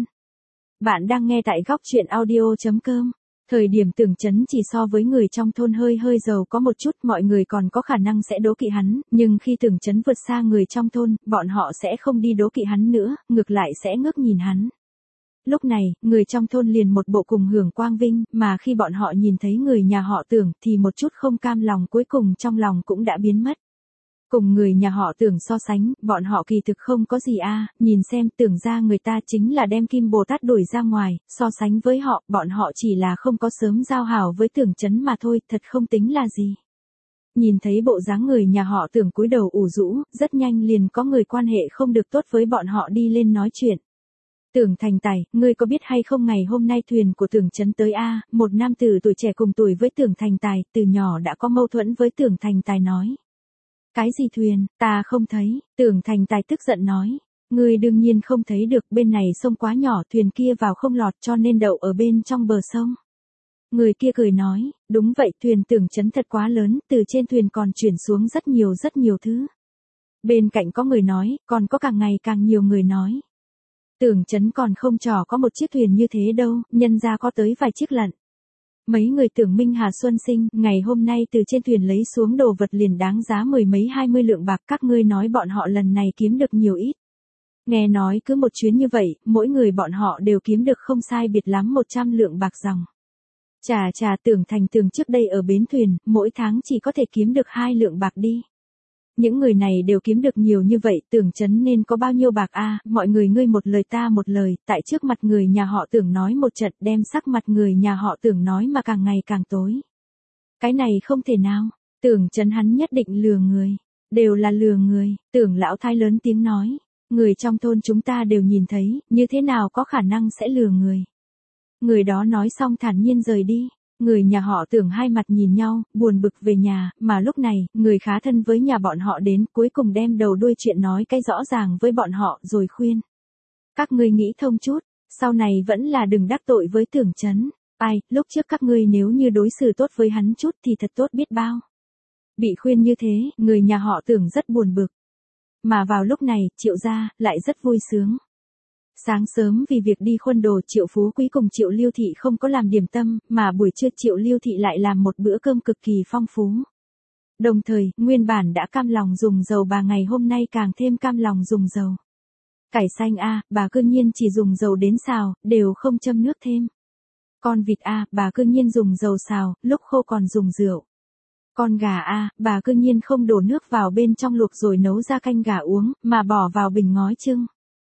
Bạn đang nghe tại góc truyện audio chấm com. Thời điểm Tưởng Chấn chỉ so với người trong thôn hơi hơi giàu có một chút, mọi người còn có khả năng sẽ đố kỵ hắn, nhưng khi Tưởng Chấn vượt xa người trong thôn, bọn họ sẽ không đi đố kỵ hắn nữa, ngược lại sẽ ngước nhìn hắn. Lúc này, người trong thôn liền một bộ cùng hưởng quang vinh, mà khi bọn họ nhìn thấy người nhà họ Tưởng thì một chút không cam lòng cuối cùng trong lòng cũng đã biến mất. Cùng người nhà họ Tưởng so sánh, bọn họ kỳ thực không có gì a, nhìn xem Tưởng ra người ta chính là đem Kim Bồ Tát đuổi ra ngoài, so sánh với họ, bọn họ chỉ là không có sớm giao hảo với Tưởng Chấn mà thôi, thật không tính là gì. Nhìn thấy bộ dáng người nhà họ Tưởng cúi đầu ủ rũ, rất nhanh liền có người quan hệ không được tốt với bọn họ đi lên nói chuyện. Tưởng Thành Tài, ngươi có biết hay không ngày hôm nay thuyền của Tưởng Chấn tới a, một nam tử tuổi trẻ cùng tuổi với Tưởng Thành Tài, từ nhỏ đã có mâu thuẫn với Tưởng Thành Tài nói. Cái gì thuyền, ta không thấy, Tưởng Thành Tài tức giận nói. Ngươi đương nhiên không thấy được, bên này sông quá nhỏ, thuyền kia vào không lọt cho nên đậu ở bên trong bờ sông. Người kia cười nói, đúng vậy, thuyền Tưởng Chấn thật quá lớn, từ trên thuyền còn chuyển xuống rất nhiều rất nhiều thứ. Bên cạnh có người nói, còn có càng ngày càng nhiều người nói. Tưởng Chấn còn không trò có một chiếc thuyền như thế đâu, nhân ra có tới vài chiếc lận. Mấy người Tưởng Minh Hà Xuân Sinh, ngày hôm nay từ trên thuyền lấy xuống đồ vật liền đáng giá mười mấy hai mươi lượng bạc, các ngươi nói bọn họ lần này kiếm được nhiều ít. Nghe nói cứ một chuyến như vậy, mỗi người bọn họ đều kiếm được không sai biệt lắm một trăm lượng bạc dòng. Chà chà, Tưởng Thành Tường trước đây ở bến thuyền, mỗi tháng chỉ có thể kiếm được hai lượng bạc đi. Những người này đều kiếm được nhiều như vậy, Tưởng Chấn nên có bao nhiêu bạc a, mọi người ngươi một lời ta một lời, tại trước mặt người nhà họ Tưởng nói một trận, đem sắc mặt người nhà họ Tưởng nói mà càng ngày càng tối. Cái này không thể nào, Tưởng Chấn hắn nhất định lừa người, đều là lừa người, Tưởng lão thái lớn tiếng nói, người trong thôn chúng ta đều nhìn thấy, như thế nào có khả năng sẽ lừa người. Người đó nói xong thản nhiên rời đi. Người nhà họ Tưởng hai mặt nhìn nhau, buồn bực về nhà, mà lúc này, người khá thân với nhà bọn họ đến, cuối cùng đem đầu đuôi chuyện nói cái rõ ràng với bọn họ, rồi khuyên. Các ngươi nghĩ thông chút, sau này vẫn là đừng đắc tội với Tưởng Chấn. Ai, lúc trước các ngươi nếu như đối xử tốt với hắn chút thì thật tốt biết bao. Bị khuyên như thế, người nhà họ Tưởng rất buồn bực. Mà vào lúc này, Triệu gia lại rất vui sướng. Sáng sớm vì việc đi khuân đồ, Triệu Phú Quý cùng Triệu Lưu Thị không có làm điểm tâm, mà buổi trưa Triệu Lưu Thị lại làm một bữa cơm cực kỳ phong phú. Đồng thời, nguyên bản đã cam lòng dùng dầu bà ngày hôm nay càng thêm cam lòng dùng dầu. Cải xanh a, bà cư nhiên chỉ dùng dầu đến xào, đều không châm nước thêm. Con vịt a, bà cư nhiên dùng dầu xào, lúc khô còn dùng rượu. Con gà a, bà cư nhiên không đổ nước vào bên trong luộc rồi nấu ra canh gà uống, mà bỏ vào bình ngói chưng.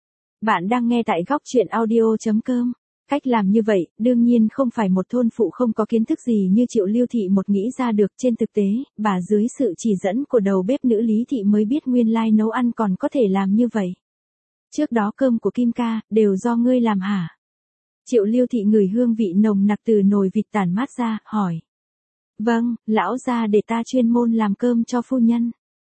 Bạn đang nghe tại góc truyện audio chấm com. Cách làm như vậy, đương nhiên không phải một thôn phụ không có kiến thức gì như Triệu Lưu Thị một nghĩ ra được, trên thực tế, bà dưới sự chỉ dẫn của đầu bếp nữ Lý Thị mới biết nguyên lai nấu ăn còn có thể làm như vậy. Trước đó cơm của Kim ca, đều do ngươi làm hả? Triệu Lưu Thị ngửi hương vị nồng nặc từ nồi vịt tản mát ra, hỏi. Vâng, lão gia để ta chuyên môn làm cơm cho phu nhân.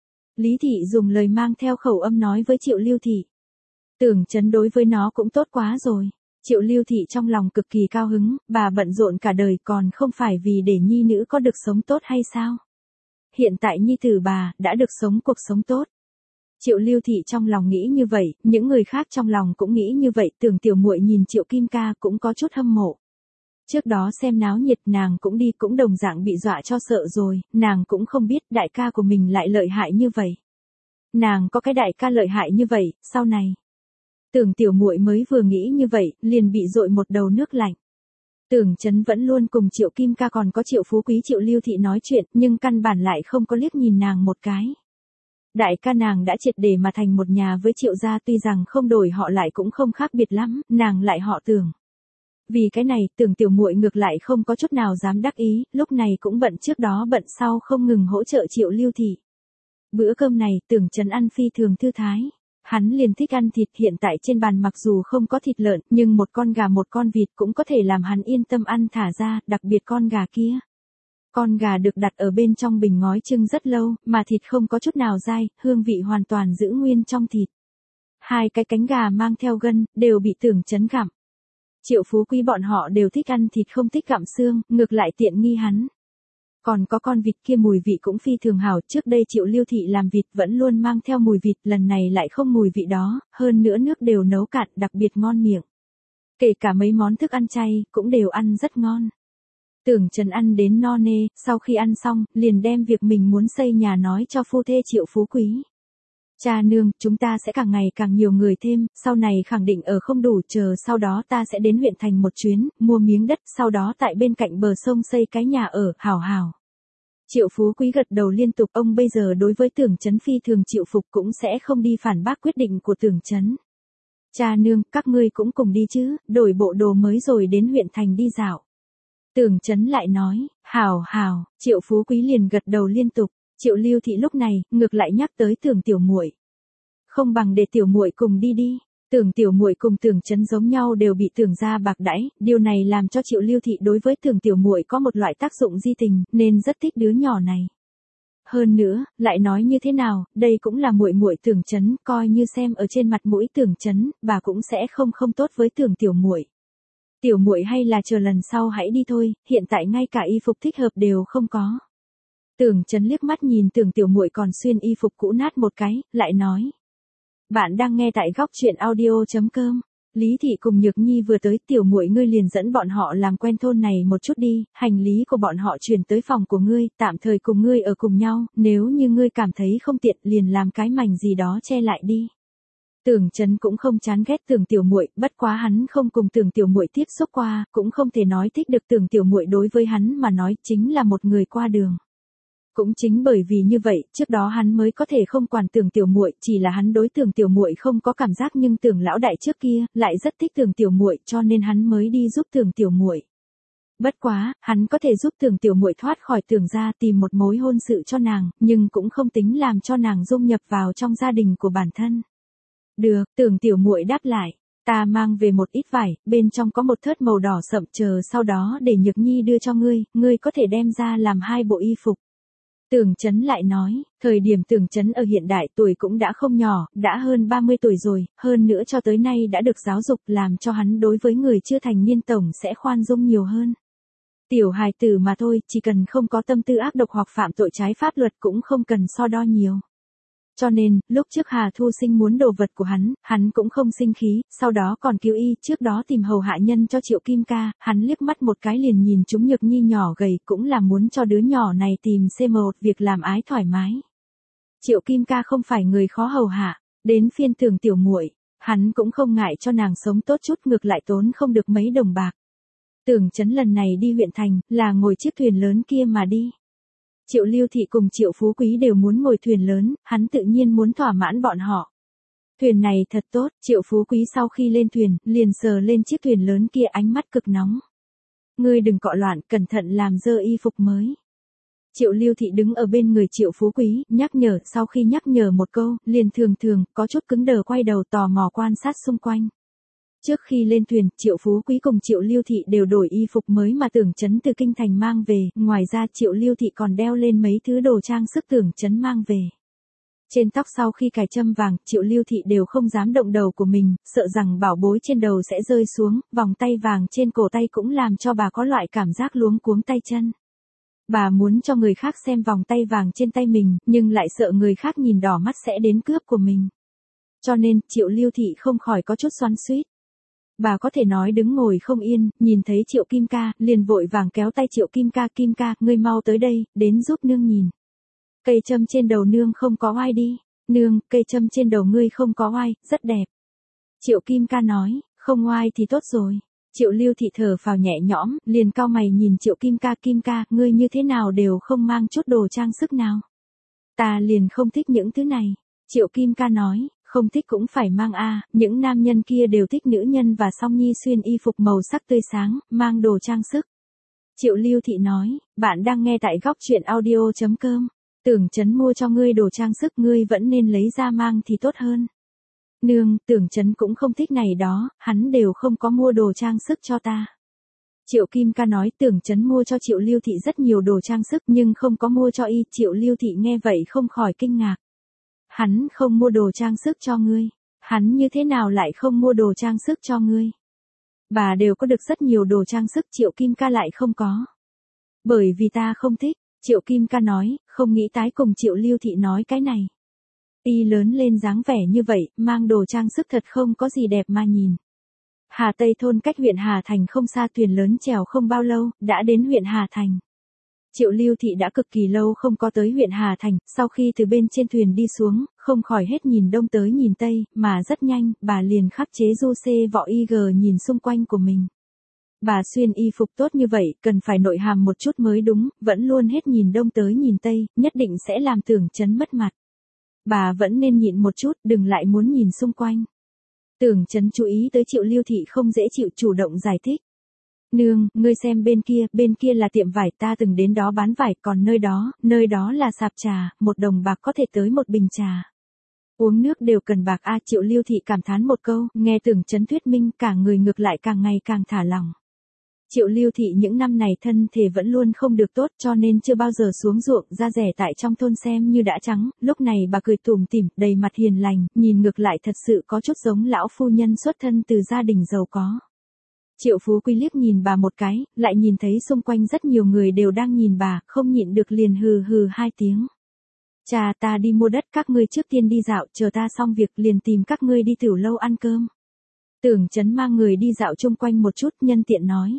Lý Thị dùng lời mang theo khẩu âm nói với Triệu Lưu Thị. Tưởng Chấn đối với nó cũng tốt quá rồi. Triệu Lưu Thị trong lòng cực kỳ cao hứng, bà bận rộn cả đời còn không phải vì để nhi nữ có được sống tốt hay sao? Hiện tại nhi tử bà đã được sống cuộc sống tốt. Triệu Lưu Thị trong lòng nghĩ như vậy, những người khác trong lòng cũng nghĩ như vậy, Tưởng tiểu muội nhìn Triệu Kim ca cũng có chút hâm mộ. Trước đó xem náo nhiệt nàng cũng đi cũng đồng dạng bị dọa cho sợ rồi, nàng cũng không biết đại ca của mình lại lợi hại như vậy. Nàng có cái đại ca lợi hại như vậy, sau này. Tưởng tiểu muội mới vừa nghĩ như vậy, liền bị dội một đầu nước lạnh. Tưởng Chấn vẫn luôn cùng Triệu Kim ca còn có Triệu Phú Quý Triệu Lưu Thị nói chuyện, nhưng căn bản lại không có liếc nhìn nàng một cái. Đại ca nàng đã triệt để mà thành một nhà với Triệu gia, tuy rằng không đổi họ lại cũng không khác biệt lắm, nàng lại họ Tưởng. Vì cái này, Tưởng tiểu muội ngược lại không có chút nào dám đắc ý, lúc này cũng bận trước đó bận sau không ngừng hỗ trợ Triệu Lưu Thị. Bữa cơm này, Tưởng Chấn ăn phi thường thư thái. Hắn liền thích ăn thịt, hiện tại trên bàn mặc dù không có thịt lợn, nhưng một con gà một con vịt cũng có thể làm hắn yên tâm ăn thả ra, đặc biệt con gà kia. Con gà được đặt ở bên trong bình ngói trưng rất lâu, mà thịt không có chút nào dai, hương vị hoàn toàn giữ nguyên trong thịt. Hai cái cánh gà mang theo gân, đều bị Tưởng Chấn gặm. Triệu Phú Quý bọn họ đều thích ăn thịt không thích gặm xương, ngược lại tiện nghi hắn. Còn có con vịt kia mùi vị cũng phi thường hảo, trước đây Triệu Lưu Thị làm vịt vẫn luôn mang theo mùi vịt, lần này lại không mùi vị đó, hơn nữa nước đều nấu cạn đặc biệt ngon miệng. Kể cả mấy món thức ăn chay, cũng đều ăn rất ngon. Tưởng Chấn ăn đến no nê, sau khi ăn xong, liền đem việc mình muốn xây nhà nói cho phu thê Triệu Phú Quý. Cha nương, chúng ta sẽ càng ngày càng nhiều người thêm, sau này khẳng định ở không đủ, chờ sau đó ta sẽ đến huyện thành một chuyến, mua miếng đất, sau đó tại bên cạnh bờ sông xây cái nhà ở, hảo hảo. Triệu Phú Quý gật đầu liên tục, ông bây giờ đối với Tưởng Chấn phi thường chịu phục, cũng sẽ không đi phản bác quyết định của Tưởng Chấn. Cha nương, các ngươi cũng cùng đi chứ, đổi bộ đồ mới rồi đến huyện thành đi dạo. Tưởng Chấn lại nói, hảo hảo, Triệu Phú Quý liền gật đầu liên tục. Triệu Lưu Thị lúc này, ngược lại nhắc tới Tưởng tiểu muội. Không bằng để tiểu muội cùng đi đi. Tưởng tiểu muội cùng Tưởng Chấn giống nhau đều bị Tưởng gia bạc đãi, điều này làm cho Triệu Lưu Thị đối với Tưởng tiểu muội có một loại tác dụng di tình, nên rất thích đứa nhỏ này. Hơn nữa, lại nói như thế nào, đây cũng là muội muội Tưởng Chấn, coi như xem ở trên mặt mũi Tưởng Chấn, bà cũng sẽ không không tốt với Tưởng tiểu muội. Tiểu muội hay là chờ lần sau hãy đi thôi, hiện tại ngay cả y phục thích hợp đều không có. Tưởng Chấn liếc mắt nhìn Tưởng tiểu muội còn xuyên y phục cũ nát một cái, lại nói. Bạn đang nghe tại góc truyện audio chấm com. Lý Thị cùng Nhược Nhi vừa tới, tiểu muội ngươi liền dẫn bọn họ làm quen thôn này một chút đi, hành lý của bọn họ chuyển tới phòng của ngươi, tạm thời cùng ngươi ở cùng nhau, nếu như ngươi cảm thấy không tiện liền làm cái mảnh gì đó che lại đi. Tưởng Chấn cũng không chán ghét Tưởng tiểu muội, bất quá hắn không cùng Tưởng tiểu muội tiếp xúc qua, cũng không thể nói thích được Tưởng tiểu muội, đối với hắn mà nói chính là một người qua đường. Cũng chính bởi vì như vậy, trước đó hắn mới có thể không quản Tưởng tiểu muội, chỉ là hắn đối Tưởng tiểu muội không có cảm giác, nhưng Tưởng lão đại trước kia lại rất thích Tưởng tiểu muội, cho nên hắn mới đi giúp Tưởng tiểu muội. Bất quá, hắn có thể giúp Tưởng tiểu muội thoát khỏi Tưởng gia, tìm một mối hôn sự cho nàng, nhưng cũng không tính làm cho nàng dung nhập vào trong gia đình của bản thân. Được, Tưởng tiểu muội đáp lại, ta mang về một ít vải, bên trong có một thớt màu đỏ sậm, chờ sau đó để Nhược Nhi đưa cho ngươi, ngươi có thể đem ra làm hai bộ y phục. Tưởng Chấn lại nói, thời điểm Tưởng Chấn ở hiện đại tuổi cũng đã không nhỏ, đã hơn ba mươi tuổi rồi, hơn nữa cho tới nay đã được giáo dục, làm cho hắn đối với người chưa thành niên tổng sẽ khoan dung nhiều hơn. Tiểu hài tử mà thôi, chỉ cần không có tâm tư ác độc hoặc phạm tội trái pháp luật cũng không cần so đo nhiều. Cho nên, lúc trước Hà Thu Sinh muốn đồ vật của hắn, hắn cũng không sinh khí, sau đó còn cứu y, trước đó tìm hầu hạ nhân cho Triệu Kim Ca, hắn liếc mắt một cái liền nhìn chúng Nhược Nhi nhỏ gầy, cũng là muốn cho đứa nhỏ này tìm xem một việc làm ái thoải mái. Triệu Kim Ca không phải người khó hầu hạ, đến phiên Tưởng tiểu muội, hắn cũng không ngại cho nàng sống tốt chút, ngược lại tốn không được mấy đồng bạc. Tưởng Chấn lần này đi huyện thành, là ngồi chiếc thuyền lớn kia mà đi. Triệu Lưu Thị cùng Triệu Phú Quý đều muốn ngồi thuyền lớn, hắn tự nhiên muốn thỏa mãn bọn họ. Thuyền này thật tốt, Triệu Phú Quý sau khi lên thuyền, liền sờ lên chiếc thuyền lớn kia, ánh mắt cực nóng. Ngươi đừng cọ loạn, cẩn thận làm dơ y phục mới. Triệu Lưu Thị đứng ở bên người Triệu Phú Quý, nhắc nhở, sau khi nhắc nhở một câu, liền thường thường, có chút cứng đờ quay đầu tò mò quan sát xung quanh. Trước khi lên thuyền, Triệu Phú Quý cùng Triệu Lưu Thị đều đổi y phục mới mà Tưởng Chấn từ kinh thành mang về, ngoài ra Triệu Lưu Thị còn đeo lên mấy thứ đồ trang sức Tưởng Chấn mang về. Trên tóc sau khi cài châm vàng, Triệu Lưu Thị đều không dám động đầu của mình, sợ rằng bảo bối trên đầu sẽ rơi xuống, vòng tay vàng trên cổ tay cũng làm cho bà có loại cảm giác luống cuống tay chân. Bà muốn cho người khác xem vòng tay vàng trên tay mình, nhưng lại sợ người khác nhìn đỏ mắt sẽ đến cướp của mình. Cho nên, Triệu Lưu Thị không khỏi có chút xoắn xuýt. Bà có thể nói đứng ngồi không yên, nhìn thấy Triệu Kim Ca, liền vội vàng kéo tay Triệu Kim Ca, Kim Ca, ngươi mau tới đây, đến giúp nương nhìn. Cây châm trên đầu nương không có oai đi. Nương, cây châm trên đầu ngươi không có oai, rất đẹp. Triệu Kim Ca nói, không oai thì tốt rồi. Triệu Lưu Thị thở phào nhẹ nhõm, liền cau mày nhìn Triệu Kim Ca, Kim Ca, ngươi như thế nào đều không mang chút đồ trang sức nào. Ta liền không thích những thứ này. Triệu Kim Ca nói, Không thích cũng phải mang a, những nam nhân kia đều thích nữ nhân và Song Nhi xuyên y phục màu sắc tươi sáng, mang đồ trang sức. Triệu Lưu Thị nói, bạn đang nghe tại góc truyện audio.com. Tưởng Chấn mua cho ngươi đồ trang sức ngươi vẫn nên lấy ra mang thì tốt hơn. Nương, Tưởng Chấn cũng không thích này đó, hắn đều không có mua đồ trang sức cho ta. Triệu Kim Ca nói Tưởng Chấn mua cho Triệu Lưu Thị rất nhiều đồ trang sức nhưng không có mua cho y. Triệu Lưu Thị nghe vậy không khỏi kinh ngạc. Hắn không mua đồ trang sức cho ngươi. Hắn như thế nào lại không mua đồ trang sức cho ngươi? Bà đều có được rất nhiều đồ trang sức, Triệu Kim Ca lại không có. Bởi vì ta không thích, Triệu Kim Ca nói, không nghĩ tái cùng Triệu Lưu Thị nói cái này. Y lớn lên dáng vẻ như vậy, mang đồ trang sức thật không có gì đẹp mà nhìn. Hà Tây thôn cách huyện Hà Thành không xa, thuyền lớn chèo không bao lâu, đã đến huyện Hà Thành. Triệu Lưu Thị đã cực kỳ lâu không có tới huyện Hà Thành, sau khi từ bên trên thuyền đi xuống, không khỏi hết nhìn đông tới nhìn tây, mà rất nhanh, bà liền khắc chế du xê vọ y gờ nhìn xung quanh của mình. Bà xuyên y phục tốt như vậy, cần phải nội hàm một chút mới đúng, vẫn luôn hết nhìn đông tới nhìn tây, nhất định sẽ làm Tưởng Chấn mất mặt. Bà vẫn nên nhịn một chút, đừng lại muốn nhìn xung quanh. Tưởng Chấn chú ý tới Triệu Lưu Thị không dễ chịu, chủ động giải thích. Nương, ngươi xem bên kia, bên kia là tiệm vải, ta từng đến đó bán vải, còn nơi đó, nơi đó là sạp trà, một đồng bạc có thể tới một bình trà. Uống nước đều cần bạc a. Triệu Lưu Thị cảm thán một câu, nghe Tưởng Chấn thuyết minh, cả người ngược lại càng ngày càng thả lỏng. Triệu Lưu Thị những năm này thân thể vẫn luôn không được tốt cho nên chưa bao giờ xuống ruộng, da rẻ tại trong thôn xem như đã trắng, lúc này bà cười tủm tỉm, đầy mặt hiền lành, nhìn ngược lại thật sự có chút giống lão phu nhân xuất thân từ gia đình giàu có. Triệu Phú Quý liếc nhìn bà một cái, lại nhìn thấy xung quanh rất nhiều người đều đang nhìn bà, không nhịn được liền hừ hừ hai tiếng. Cha, ta đi mua đất, các ngươi trước tiên đi dạo, chờ ta xong việc liền tìm các ngươi đi tiểu lâu ăn cơm. Tưởng Chấn mang người đi dạo chung quanh một chút, nhân tiện nói.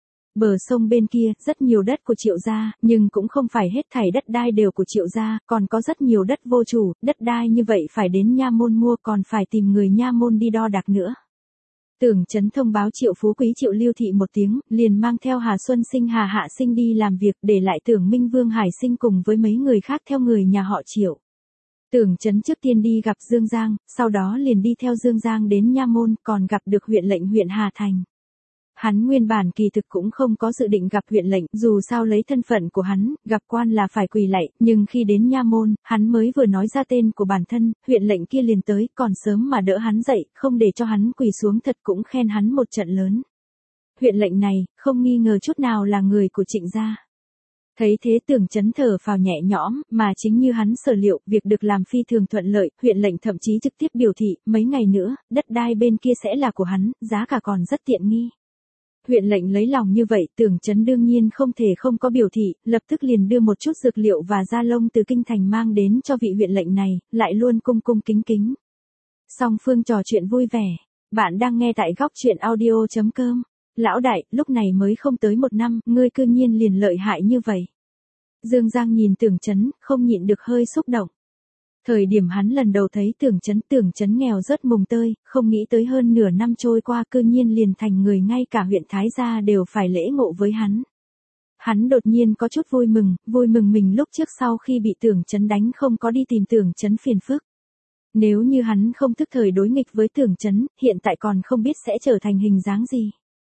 Bờ sông bên kia, rất nhiều đất của Triệu gia, nhưng cũng không phải hết thảy đất đai đều của Triệu gia, còn có rất nhiều đất vô chủ, đất đai như vậy phải đến nha môn mua, còn phải tìm người nha môn đi đo đạc nữa. Tưởng Chấn thông báo Triệu Phú Quý Triệu Lưu Thị một tiếng, liền mang theo Hà Xuân Sinh Hà Hạ Sinh đi làm việc, để lại Tưởng Minh Vương Hải Sinh cùng với mấy người khác theo người nhà họ Triệu. Tưởng Chấn trước tiên đi gặp Dương Giang, sau đó liền đi theo Dương Giang đến nha môn, còn gặp được huyện lệnh huyện Hà Thành. Hắn nguyên bản kỳ thực cũng không có dự định gặp huyện lệnh, dù sao lấy thân phận của hắn, gặp quan là phải quỳ lạy, nhưng khi đến nha môn, hắn mới vừa nói ra tên của bản thân, huyện lệnh kia liền tới, còn sớm mà đỡ hắn dậy, không để cho hắn quỳ xuống, thật cũng khen hắn một trận lớn. Huyện lệnh này, không nghi ngờ chút nào là người của Trịnh gia. Thấy thế Tưởng Chấn thở phào nhẹ nhõm, mà chính như hắn sở liệu, việc được làm phi thường thuận lợi, huyện lệnh thậm chí trực tiếp biểu thị, mấy ngày nữa, đất đai bên kia sẽ là của hắn, giá cả còn rất tiện nghi. Huyện lệnh lấy lòng như vậy, Tưởng Chấn đương nhiên không thể không có biểu thị, lập tức liền đưa một chút dược liệu và da lông từ kinh thành mang đến cho vị huyện lệnh này, lại luôn cung cung kính kính. Song phương trò chuyện vui vẻ. Bạn đang nghe tại góc truyện audio.com. Lão đại, lúc này mới không tới một năm, ngươi cư nhiên liền lợi hại như vậy. Dương Giang nhìn Tưởng Chấn, không nhịn được hơi xúc động. Thời điểm hắn lần đầu thấy Tưởng Chấn, Tưởng Chấn nghèo rớt mùng tơi, không nghĩ tới hơn nửa năm trôi qua cư nhiên liền thành người ngay cả huyện Thái Gia đều phải lễ ngộ với hắn. Hắn đột nhiên có chút vui mừng, vui mừng mình lúc trước sau khi bị Tưởng Chấn đánh không có đi tìm Tưởng Chấn phiền phức. Nếu như hắn không thức thời đối nghịch với Tưởng Chấn, hiện tại còn không biết sẽ trở thành hình dáng gì.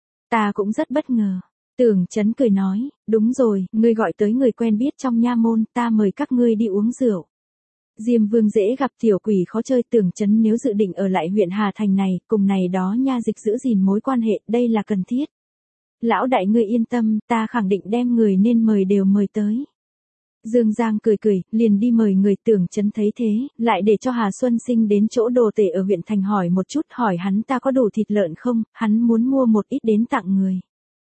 Ta cũng rất bất ngờ. Tưởng Chấn cười nói, đúng rồi, ngươi gọi tới người quen biết trong nha môn, ta mời các ngươi đi uống rượu. Diêm Vương dễ gặp tiểu quỷ khó chơi, Tưởng Chấn nếu dự định ở lại huyện Hà Thành này, cùng này đó nha dịch giữ gìn mối quan hệ, đây là cần thiết. Lão đại ngươi yên tâm, ta khẳng định đem người nên mời đều mời tới. Dương Giang cười cười, liền đi mời người. Tưởng Chấn thấy thế, lại để cho Hà Xuân Sinh đến chỗ đồ tể ở huyện thành hỏi một chút, hỏi hắn ta có đủ thịt lợn không, hắn muốn mua một ít đến tặng người.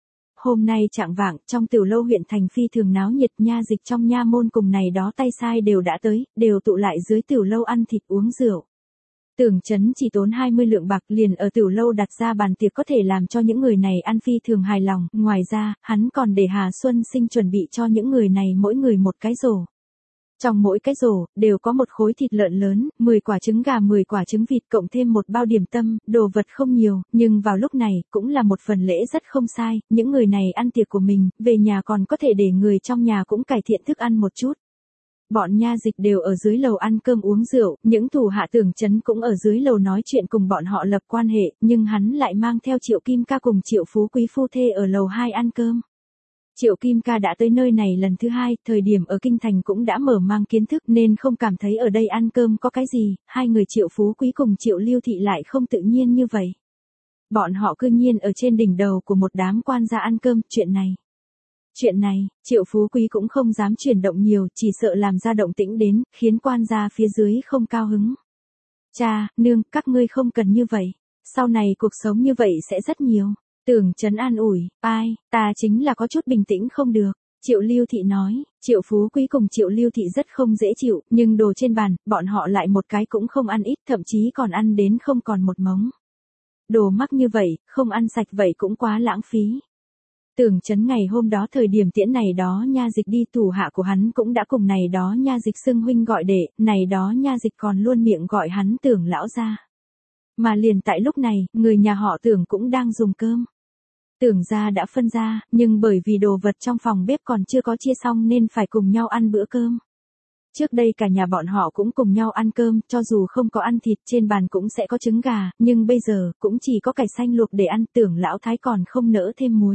Hôm nay chạng vạng, trong tiểu lâu huyện thành phi thường náo nhiệt, nha dịch trong nha môn cùng này đó tay sai đều đã tới, đều tụ lại dưới tiểu lâu ăn thịt uống rượu. Tưởng Chấn chỉ tốn hai mươi lượng bạc liền ở tiểu lâu đặt ra bàn tiệc có thể làm cho những người này ăn phi thường hài lòng, ngoài ra, hắn còn để Hà Xuân Sinh chuẩn bị cho những người này mỗi người một cái rổ. Trong mỗi cái rổ, đều có một khối thịt lợn lớn, mười quả trứng gà, mười quả trứng vịt cộng thêm một bao điểm tâm, đồ vật không nhiều, nhưng vào lúc này, cũng là một phần lễ rất không sai, những người này ăn tiệc của mình, về nhà còn có thể để người trong nhà cũng cải thiện thức ăn một chút. Bọn nha dịch đều ở dưới lầu ăn cơm uống rượu, những thủ hạ Tưởng Chấn cũng ở dưới lầu nói chuyện cùng bọn họ lập quan hệ, nhưng hắn lại mang theo Triệu Kim Ca cùng Triệu Phú Quý phu thê ở lầu hai ăn cơm. Triệu Kim Ca đã tới nơi này lần thứ hai, thời điểm ở Kinh Thành cũng đã mở mang kiến thức nên không cảm thấy ở đây ăn cơm có cái gì, hai người Triệu Phú Quý cùng Triệu Lưu Thị lại không tự nhiên như vậy. Bọn họ cư nhiên ở trên đỉnh đầu của một đám quan gia ăn cơm, chuyện này. Chuyện này, Triệu Phú Quý cũng không dám chuyển động nhiều, chỉ sợ làm ra động tĩnh đến, khiến quan gia phía dưới không cao hứng. Cha, nương, các ngươi không cần như vậy, sau này cuộc sống như vậy sẽ rất nhiều. Tưởng Chấn an ủi, ai, ta chính là có chút bình tĩnh không được. Triệu Lưu Thị nói, Triệu Phú Quý cùng Triệu Lưu Thị rất không dễ chịu, nhưng đồ trên bàn, bọn họ lại một cái cũng không ăn ít, thậm chí còn ăn đến không còn một mống. Đồ mắc như vậy, không ăn sạch vậy cũng quá lãng phí. Tưởng Chấn ngày hôm đó thời điểm tiễn này đó nha dịch đi, thủ hạ của hắn cũng đã cùng này đó nha dịch xưng huynh gọi đệ, này đó nha dịch còn luôn miệng gọi hắn Tưởng lão gia. Mà liền tại lúc này, người nhà họ Tưởng cũng đang dùng cơm. Tưởng gia đã phân ra, nhưng bởi vì đồ vật trong phòng bếp còn chưa có chia xong nên phải cùng nhau ăn bữa cơm. Trước đây cả nhà bọn họ cũng cùng nhau ăn cơm, cho dù không có ăn thịt trên bàn cũng sẽ có trứng gà, nhưng bây giờ cũng chỉ có cải xanh luộc để ăn. Tưởng lão thái còn không nỡ thêm muối.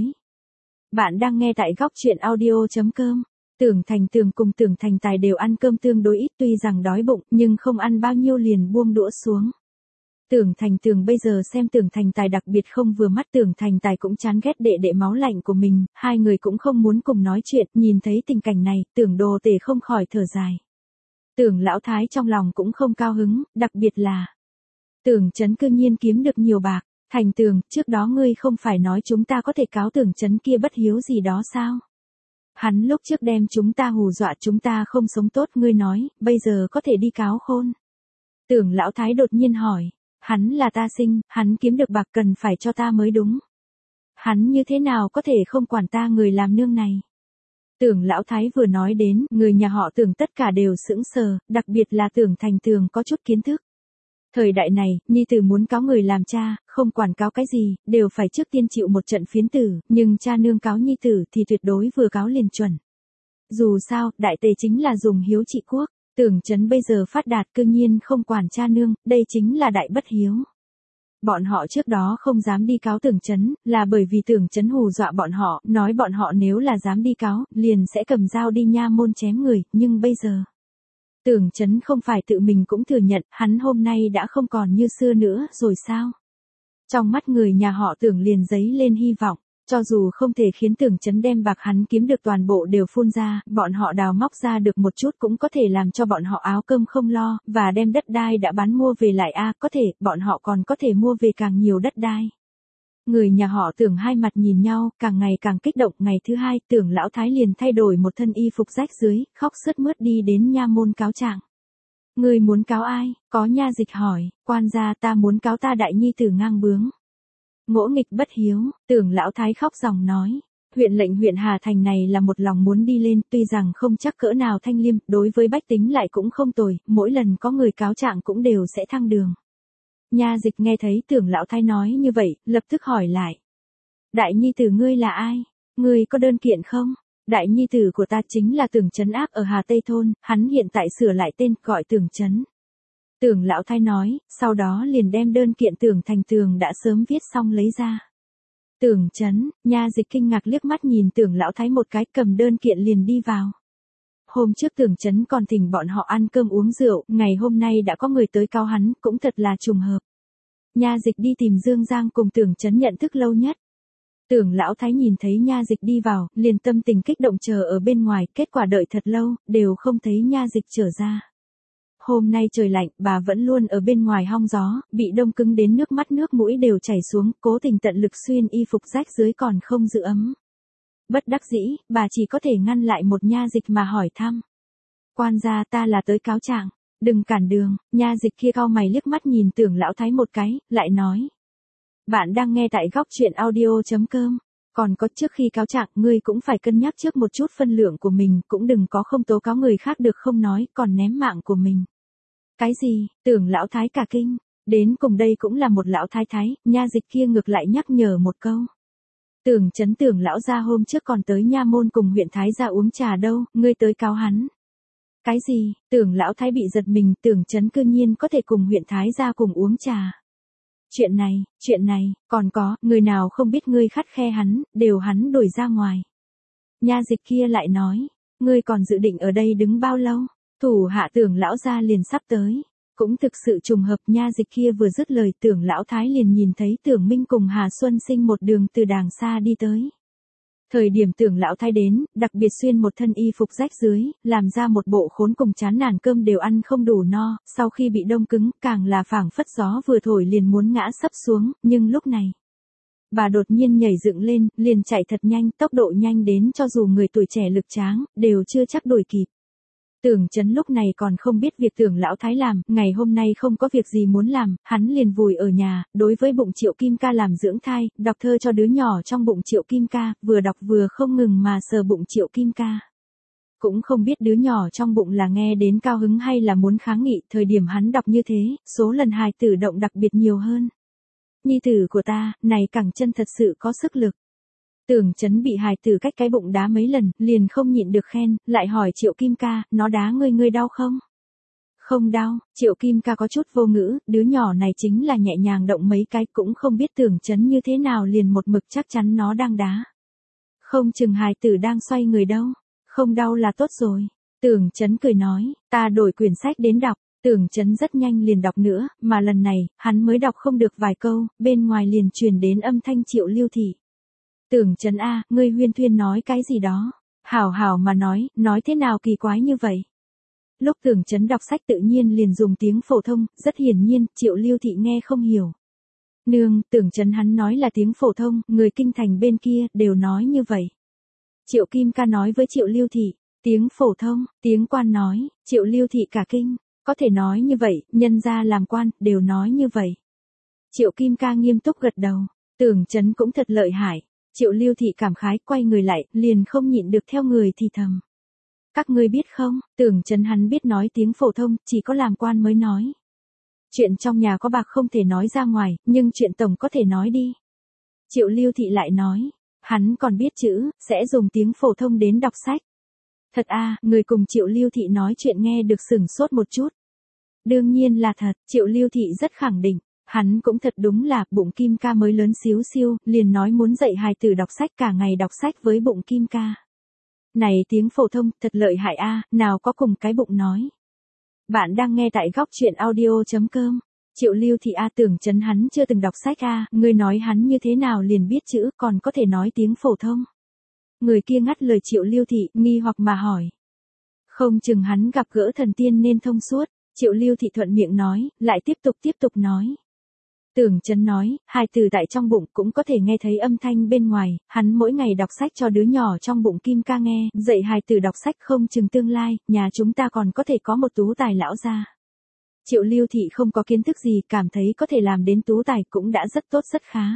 Bạn đang nghe tại góc truyện audio chấm com. Tưởng Thành Tường cùng Tưởng Thành Tài đều ăn cơm tương đối ít, tuy rằng đói bụng nhưng không ăn bao nhiêu liền buông đũa xuống. Tưởng Thành Tường bây giờ xem Tưởng Thành Tài đặc biệt không vừa mắt, Tưởng Thành Tài cũng chán ghét đệ đệ máu lạnh của mình, hai người cũng không muốn cùng nói chuyện, nhìn thấy tình cảnh này, Tưởng Đồ Tể không khỏi thở dài. Tưởng lão thái trong lòng cũng không cao hứng, đặc biệt là Tưởng Chấn cư nhiên kiếm được nhiều bạc. Thành Tường, trước đó ngươi không phải nói chúng ta có thể cáo Tưởng Chấn kia bất hiếu gì đó sao? Hắn lúc trước đem chúng ta hù dọa chúng ta không sống tốt, ngươi nói, bây giờ có thể đi cáo khôn. Tưởng lão thái đột nhiên hỏi, hắn là ta sinh, hắn kiếm được bạc cần phải cho ta mới đúng. Hắn như thế nào có thể không quản ta người làm nương này? Tưởng lão thái vừa nói đến, người nhà họ Tưởng tất cả đều sững sờ, đặc biệt là Tưởng Thành Tường có chút kiến thức. Thời đại này, nhi tử muốn cáo người làm cha, không quản cáo cái gì, đều phải trước tiên chịu một trận phiến tử, nhưng cha nương cáo nhi tử thì tuyệt đối vừa cáo liền chuẩn. Dù sao, đại tề chính là dùng hiếu trị quốc, Tưởng Chấn bây giờ phát đạt cư nhiên không quản cha nương, đây chính là đại bất hiếu. Bọn họ trước đó không dám đi cáo Tưởng Chấn, là bởi vì Tưởng Chấn hù dọa bọn họ, nói bọn họ nếu là dám đi cáo, liền sẽ cầm dao đi nha môn chém người, nhưng bây giờ Tưởng Chấn không phải tự mình cũng thừa nhận, hắn hôm nay đã không còn như xưa nữa rồi sao? Trong mắt người nhà họ Tưởng liền dấy lên hy vọng, cho dù không thể khiến Tưởng Chấn đem bạc hắn kiếm được toàn bộ đều phun ra, bọn họ đào móc ra được một chút cũng có thể làm cho bọn họ áo cơm không lo, và đem đất đai đã bán mua về lại a, có thể, bọn họ còn có thể mua về càng nhiều đất đai. Người nhà họ Tưởng hai mặt nhìn nhau, càng ngày càng kích động, ngày thứ hai, Tưởng lão thái liền thay đổi một thân y phục rách dưới, khóc sướt mướt đi đến nha môn cáo trạng. Người muốn cáo ai? Có nha dịch hỏi, quan gia ta muốn cáo ta đại nhi tử ngang bướng. Ngỗ nghịch bất hiếu, Tưởng lão thái khóc ròng nói. Huyện lệnh huyện Hà Thành này là một lòng muốn đi lên, tuy rằng không chắc cỡ nào thanh liêm, đối với bách tính lại cũng không tồi, mỗi lần có người cáo trạng cũng đều sẽ thăng đường. Nha dịch nghe thấy Tưởng lão thái nói như vậy, lập tức hỏi lại. Đại nhi tử ngươi là ai? Ngươi có đơn kiện không? Đại nhi tử của ta chính là Tưởng Chấn Áp ở Hà Tây Thôn, hắn hiện tại sửa lại tên, gọi Tưởng Chấn. Tưởng lão thái nói, sau đó liền đem đơn kiện Tưởng Thành Tường đã sớm viết xong lấy ra. Tưởng Chấn, nha dịch kinh ngạc liếc mắt nhìn Tưởng lão thái một cái, cầm đơn kiện liền đi vào. Hôm trước Tưởng Chấn còn thỉnh bọn họ ăn cơm uống rượu, ngày hôm nay đã có người tới cáo hắn, cũng thật là trùng hợp. Nha dịch đi tìm Dương Giang cùng Tưởng Chấn nhận thức lâu nhất. Tưởng lão thái nhìn thấy nha dịch đi vào, liền tâm tình kích động chờ ở bên ngoài, kết quả đợi thật lâu, đều không thấy nha dịch trở ra. Hôm nay trời lạnh, bà vẫn luôn ở bên ngoài hong gió, bị đông cứng đến nước mắt nước mũi đều chảy xuống, cố tình tận lực xuyên y phục rách dưới còn không giữ ấm. Bất đắc dĩ, bà chỉ có thể ngăn lại một nha dịch mà hỏi thăm. Quan gia ta là tới cáo trạng, đừng cản đường. Nha dịch kia cau mày liếc mắt nhìn Tưởng lão thái một cái, lại nói. Bạn đang nghe tại góc truyện audio chấm com. Còn có, trước khi cáo trạng, ngươi cũng phải cân nhắc trước một chút phân lượng của mình, cũng đừng có không tố cáo người khác được không nói, còn ném mạng của mình. Cái gì? Tưởng lão thái cả kinh. Đến cùng đây cũng là một lão thái thái, nha dịch kia ngược lại nhắc nhở một câu. Tưởng Chấn Tưởng lão gia hôm trước còn tới nha môn cùng huyện Thái gia uống trà đâu, ngươi tới cáo hắn. Cái gì? Tưởng lão thái bị giật mình, Tưởng Chấn cư nhiên có thể cùng huyện thái gia cùng uống trà. Chuyện này, chuyện này, còn có, người nào không biết ngươi khắt khe hắn, đều hắn đuổi ra ngoài. Nha dịch kia lại nói, ngươi còn dự định ở đây đứng bao lâu? Thủ hạ Tưởng lão gia liền sắp tới. Cũng thực sự trùng hợp, nha dịch kia vừa dứt lời, Tưởng lão thái liền nhìn thấy Tưởng Minh cùng Hà Xuân Sinh một đường từ đàng xa đi tới. Thời điểm Tưởng lão thái đến, đặc biệt xuyên một thân y phục rách dưới, làm ra một bộ khốn cùng chán nản, cơm đều ăn không đủ no, sau khi bị đông cứng, càng là phảng phất gió vừa thổi liền muốn ngã sấp xuống, nhưng lúc này, bà đột nhiên nhảy dựng lên, liền chạy thật nhanh, tốc độ nhanh đến cho dù người tuổi trẻ lực tráng, đều chưa chắc đuổi kịp. Tưởng Chấn lúc này còn không biết việc Tưởng lão thái làm, ngày hôm nay không có việc gì muốn làm, hắn liền vùi ở nhà, đối với bụng Triệu Kim Ca làm dưỡng thai, đọc thơ cho đứa nhỏ trong bụng Triệu Kim Ca, vừa đọc vừa không ngừng mà sờ bụng Triệu Kim Ca. Cũng không biết đứa nhỏ trong bụng là nghe đến cao hứng hay là muốn kháng nghị, thời điểm hắn đọc như thế, số lần hài tử động đặc biệt nhiều hơn. Nhi tử của ta, này cẳng chân thật sự có sức lực. Tưởng Chấn bị hài tử cách cái bụng đá mấy lần, liền không nhịn được khen, lại hỏi Triệu Kim Ca, nó đá ngươi ngươi đau không? Không đau, Triệu Kim Ca có chút vô ngữ, đứa nhỏ này chính là nhẹ nhàng động mấy cái, cũng không biết Tưởng Chấn như thế nào liền một mực chắc chắn nó đang đá. Không chừng hài tử đang xoay người đâu, không đau là tốt rồi. Tưởng Chấn cười nói, ta đổi quyển sách đến đọc. Tưởng Chấn rất nhanh liền đọc nữa, mà lần này, hắn mới đọc không được vài câu, bên ngoài liền truyền đến âm thanh Triệu Lưu Thị. Tưởng Chấn a, ngươi huyên thuyên nói cái gì đó? Hảo hảo mà nói, nói thế nào kỳ quái như vậy? Lúc Tưởng Chấn đọc sách tự nhiên liền dùng tiếng phổ thông, rất hiển nhiên, Triệu Lưu Thị nghe không hiểu. Nương, Tưởng Chấn hắn nói là tiếng phổ thông, người kinh thành bên kia, đều nói như vậy. Triệu Kim Ca nói với Triệu Lưu Thị, tiếng phổ thông, tiếng quan nói, Triệu Lưu Thị cả kinh, có thể nói như vậy, nhân gia làm quan, đều nói như vậy. Triệu Kim Ca nghiêm túc gật đầu, Tưởng Chấn cũng thật lợi hại. Triệu Lưu Thị cảm khái, quay người lại, liền không nhịn được theo người thì thầm. Các ngươi biết không, Tưởng Chấn hắn biết nói tiếng phổ thông, chỉ có làm quan mới nói. Chuyện trong nhà có bạc không thể nói ra ngoài, nhưng chuyện tổng có thể nói đi. Triệu Lưu Thị lại nói, hắn còn biết chữ, sẽ dùng tiếng phổ thông đến đọc sách. Thật à, người cùng Triệu Lưu Thị nói chuyện nghe được sửng sốt một chút. Đương nhiên là thật, Triệu Lưu Thị rất khẳng định. Hắn cũng thật đúng là, bụng Kim Ca mới lớn xíu xiu, liền nói muốn dạy hài tử đọc sách, cả ngày đọc sách với bụng Kim Ca. Này tiếng phổ thông, thật lợi hại a, nào có cùng cái bụng nói. Bạn đang nghe tại góc truyện audio chấm com. Triệu Lưu Thị a, Tưởng Chấn hắn chưa từng đọc sách a, ngươi nói hắn như thế nào liền biết chữ, còn có thể nói tiếng phổ thông. Người kia ngắt lời Triệu Lưu Thị, nghi hoặc mà hỏi. Không chừng hắn gặp gỡ thần tiên nên thông suốt. Triệu Lưu Thị thuận miệng nói, lại tiếp tục tiếp tục nói. Tưởng Chấn nói, hài tử tại trong bụng cũng có thể nghe thấy âm thanh bên ngoài, hắn mỗi ngày đọc sách cho đứa nhỏ trong bụng Kim Ca nghe, dạy hài tử đọc sách không chừng tương lai, nhà chúng ta còn có thể có một tú tài lão gia. Triệu Lưu Thị không có kiến thức gì, cảm thấy có thể làm đến tú tài cũng đã rất tốt rất khá.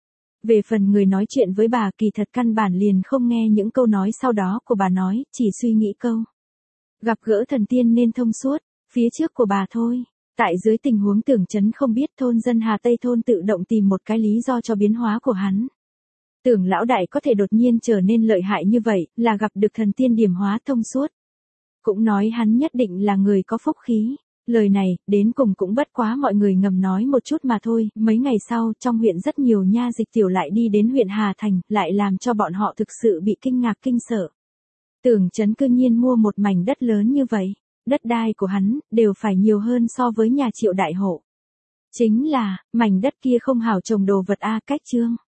Về phần người nói chuyện với bà, kỳ thật căn bản liền không nghe những câu nói sau đó của bà nói, chỉ suy nghĩ câu. Gặp gỡ thần tiên nên thông suốt, phía trước của bà thôi. Tại dưới tình huống Tưởng Chấn không biết, thôn dân Hà Tây thôn tự động tìm một cái lý do cho biến hóa của hắn. Tưởng lão đại có thể đột nhiên trở nên lợi hại như vậy, là gặp được thần tiên điểm hóa thông suốt. Cũng nói hắn nhất định là người có phúc khí. Lời này, đến cùng cũng bất quá mọi người ngầm nói một chút mà thôi. Mấy ngày sau, trong huyện rất nhiều nha dịch tiểu lại đi đến huyện Hà Thành, lại làm cho bọn họ thực sự bị kinh ngạc kinh sợ. Tưởng Chấn cư nhiên mua một mảnh đất lớn như vậy. Đất đai của hắn, đều phải nhiều hơn so với nhà Triệu đại hộ. Chính là, mảnh đất kia không hảo trồng đồ vật a, cách chương.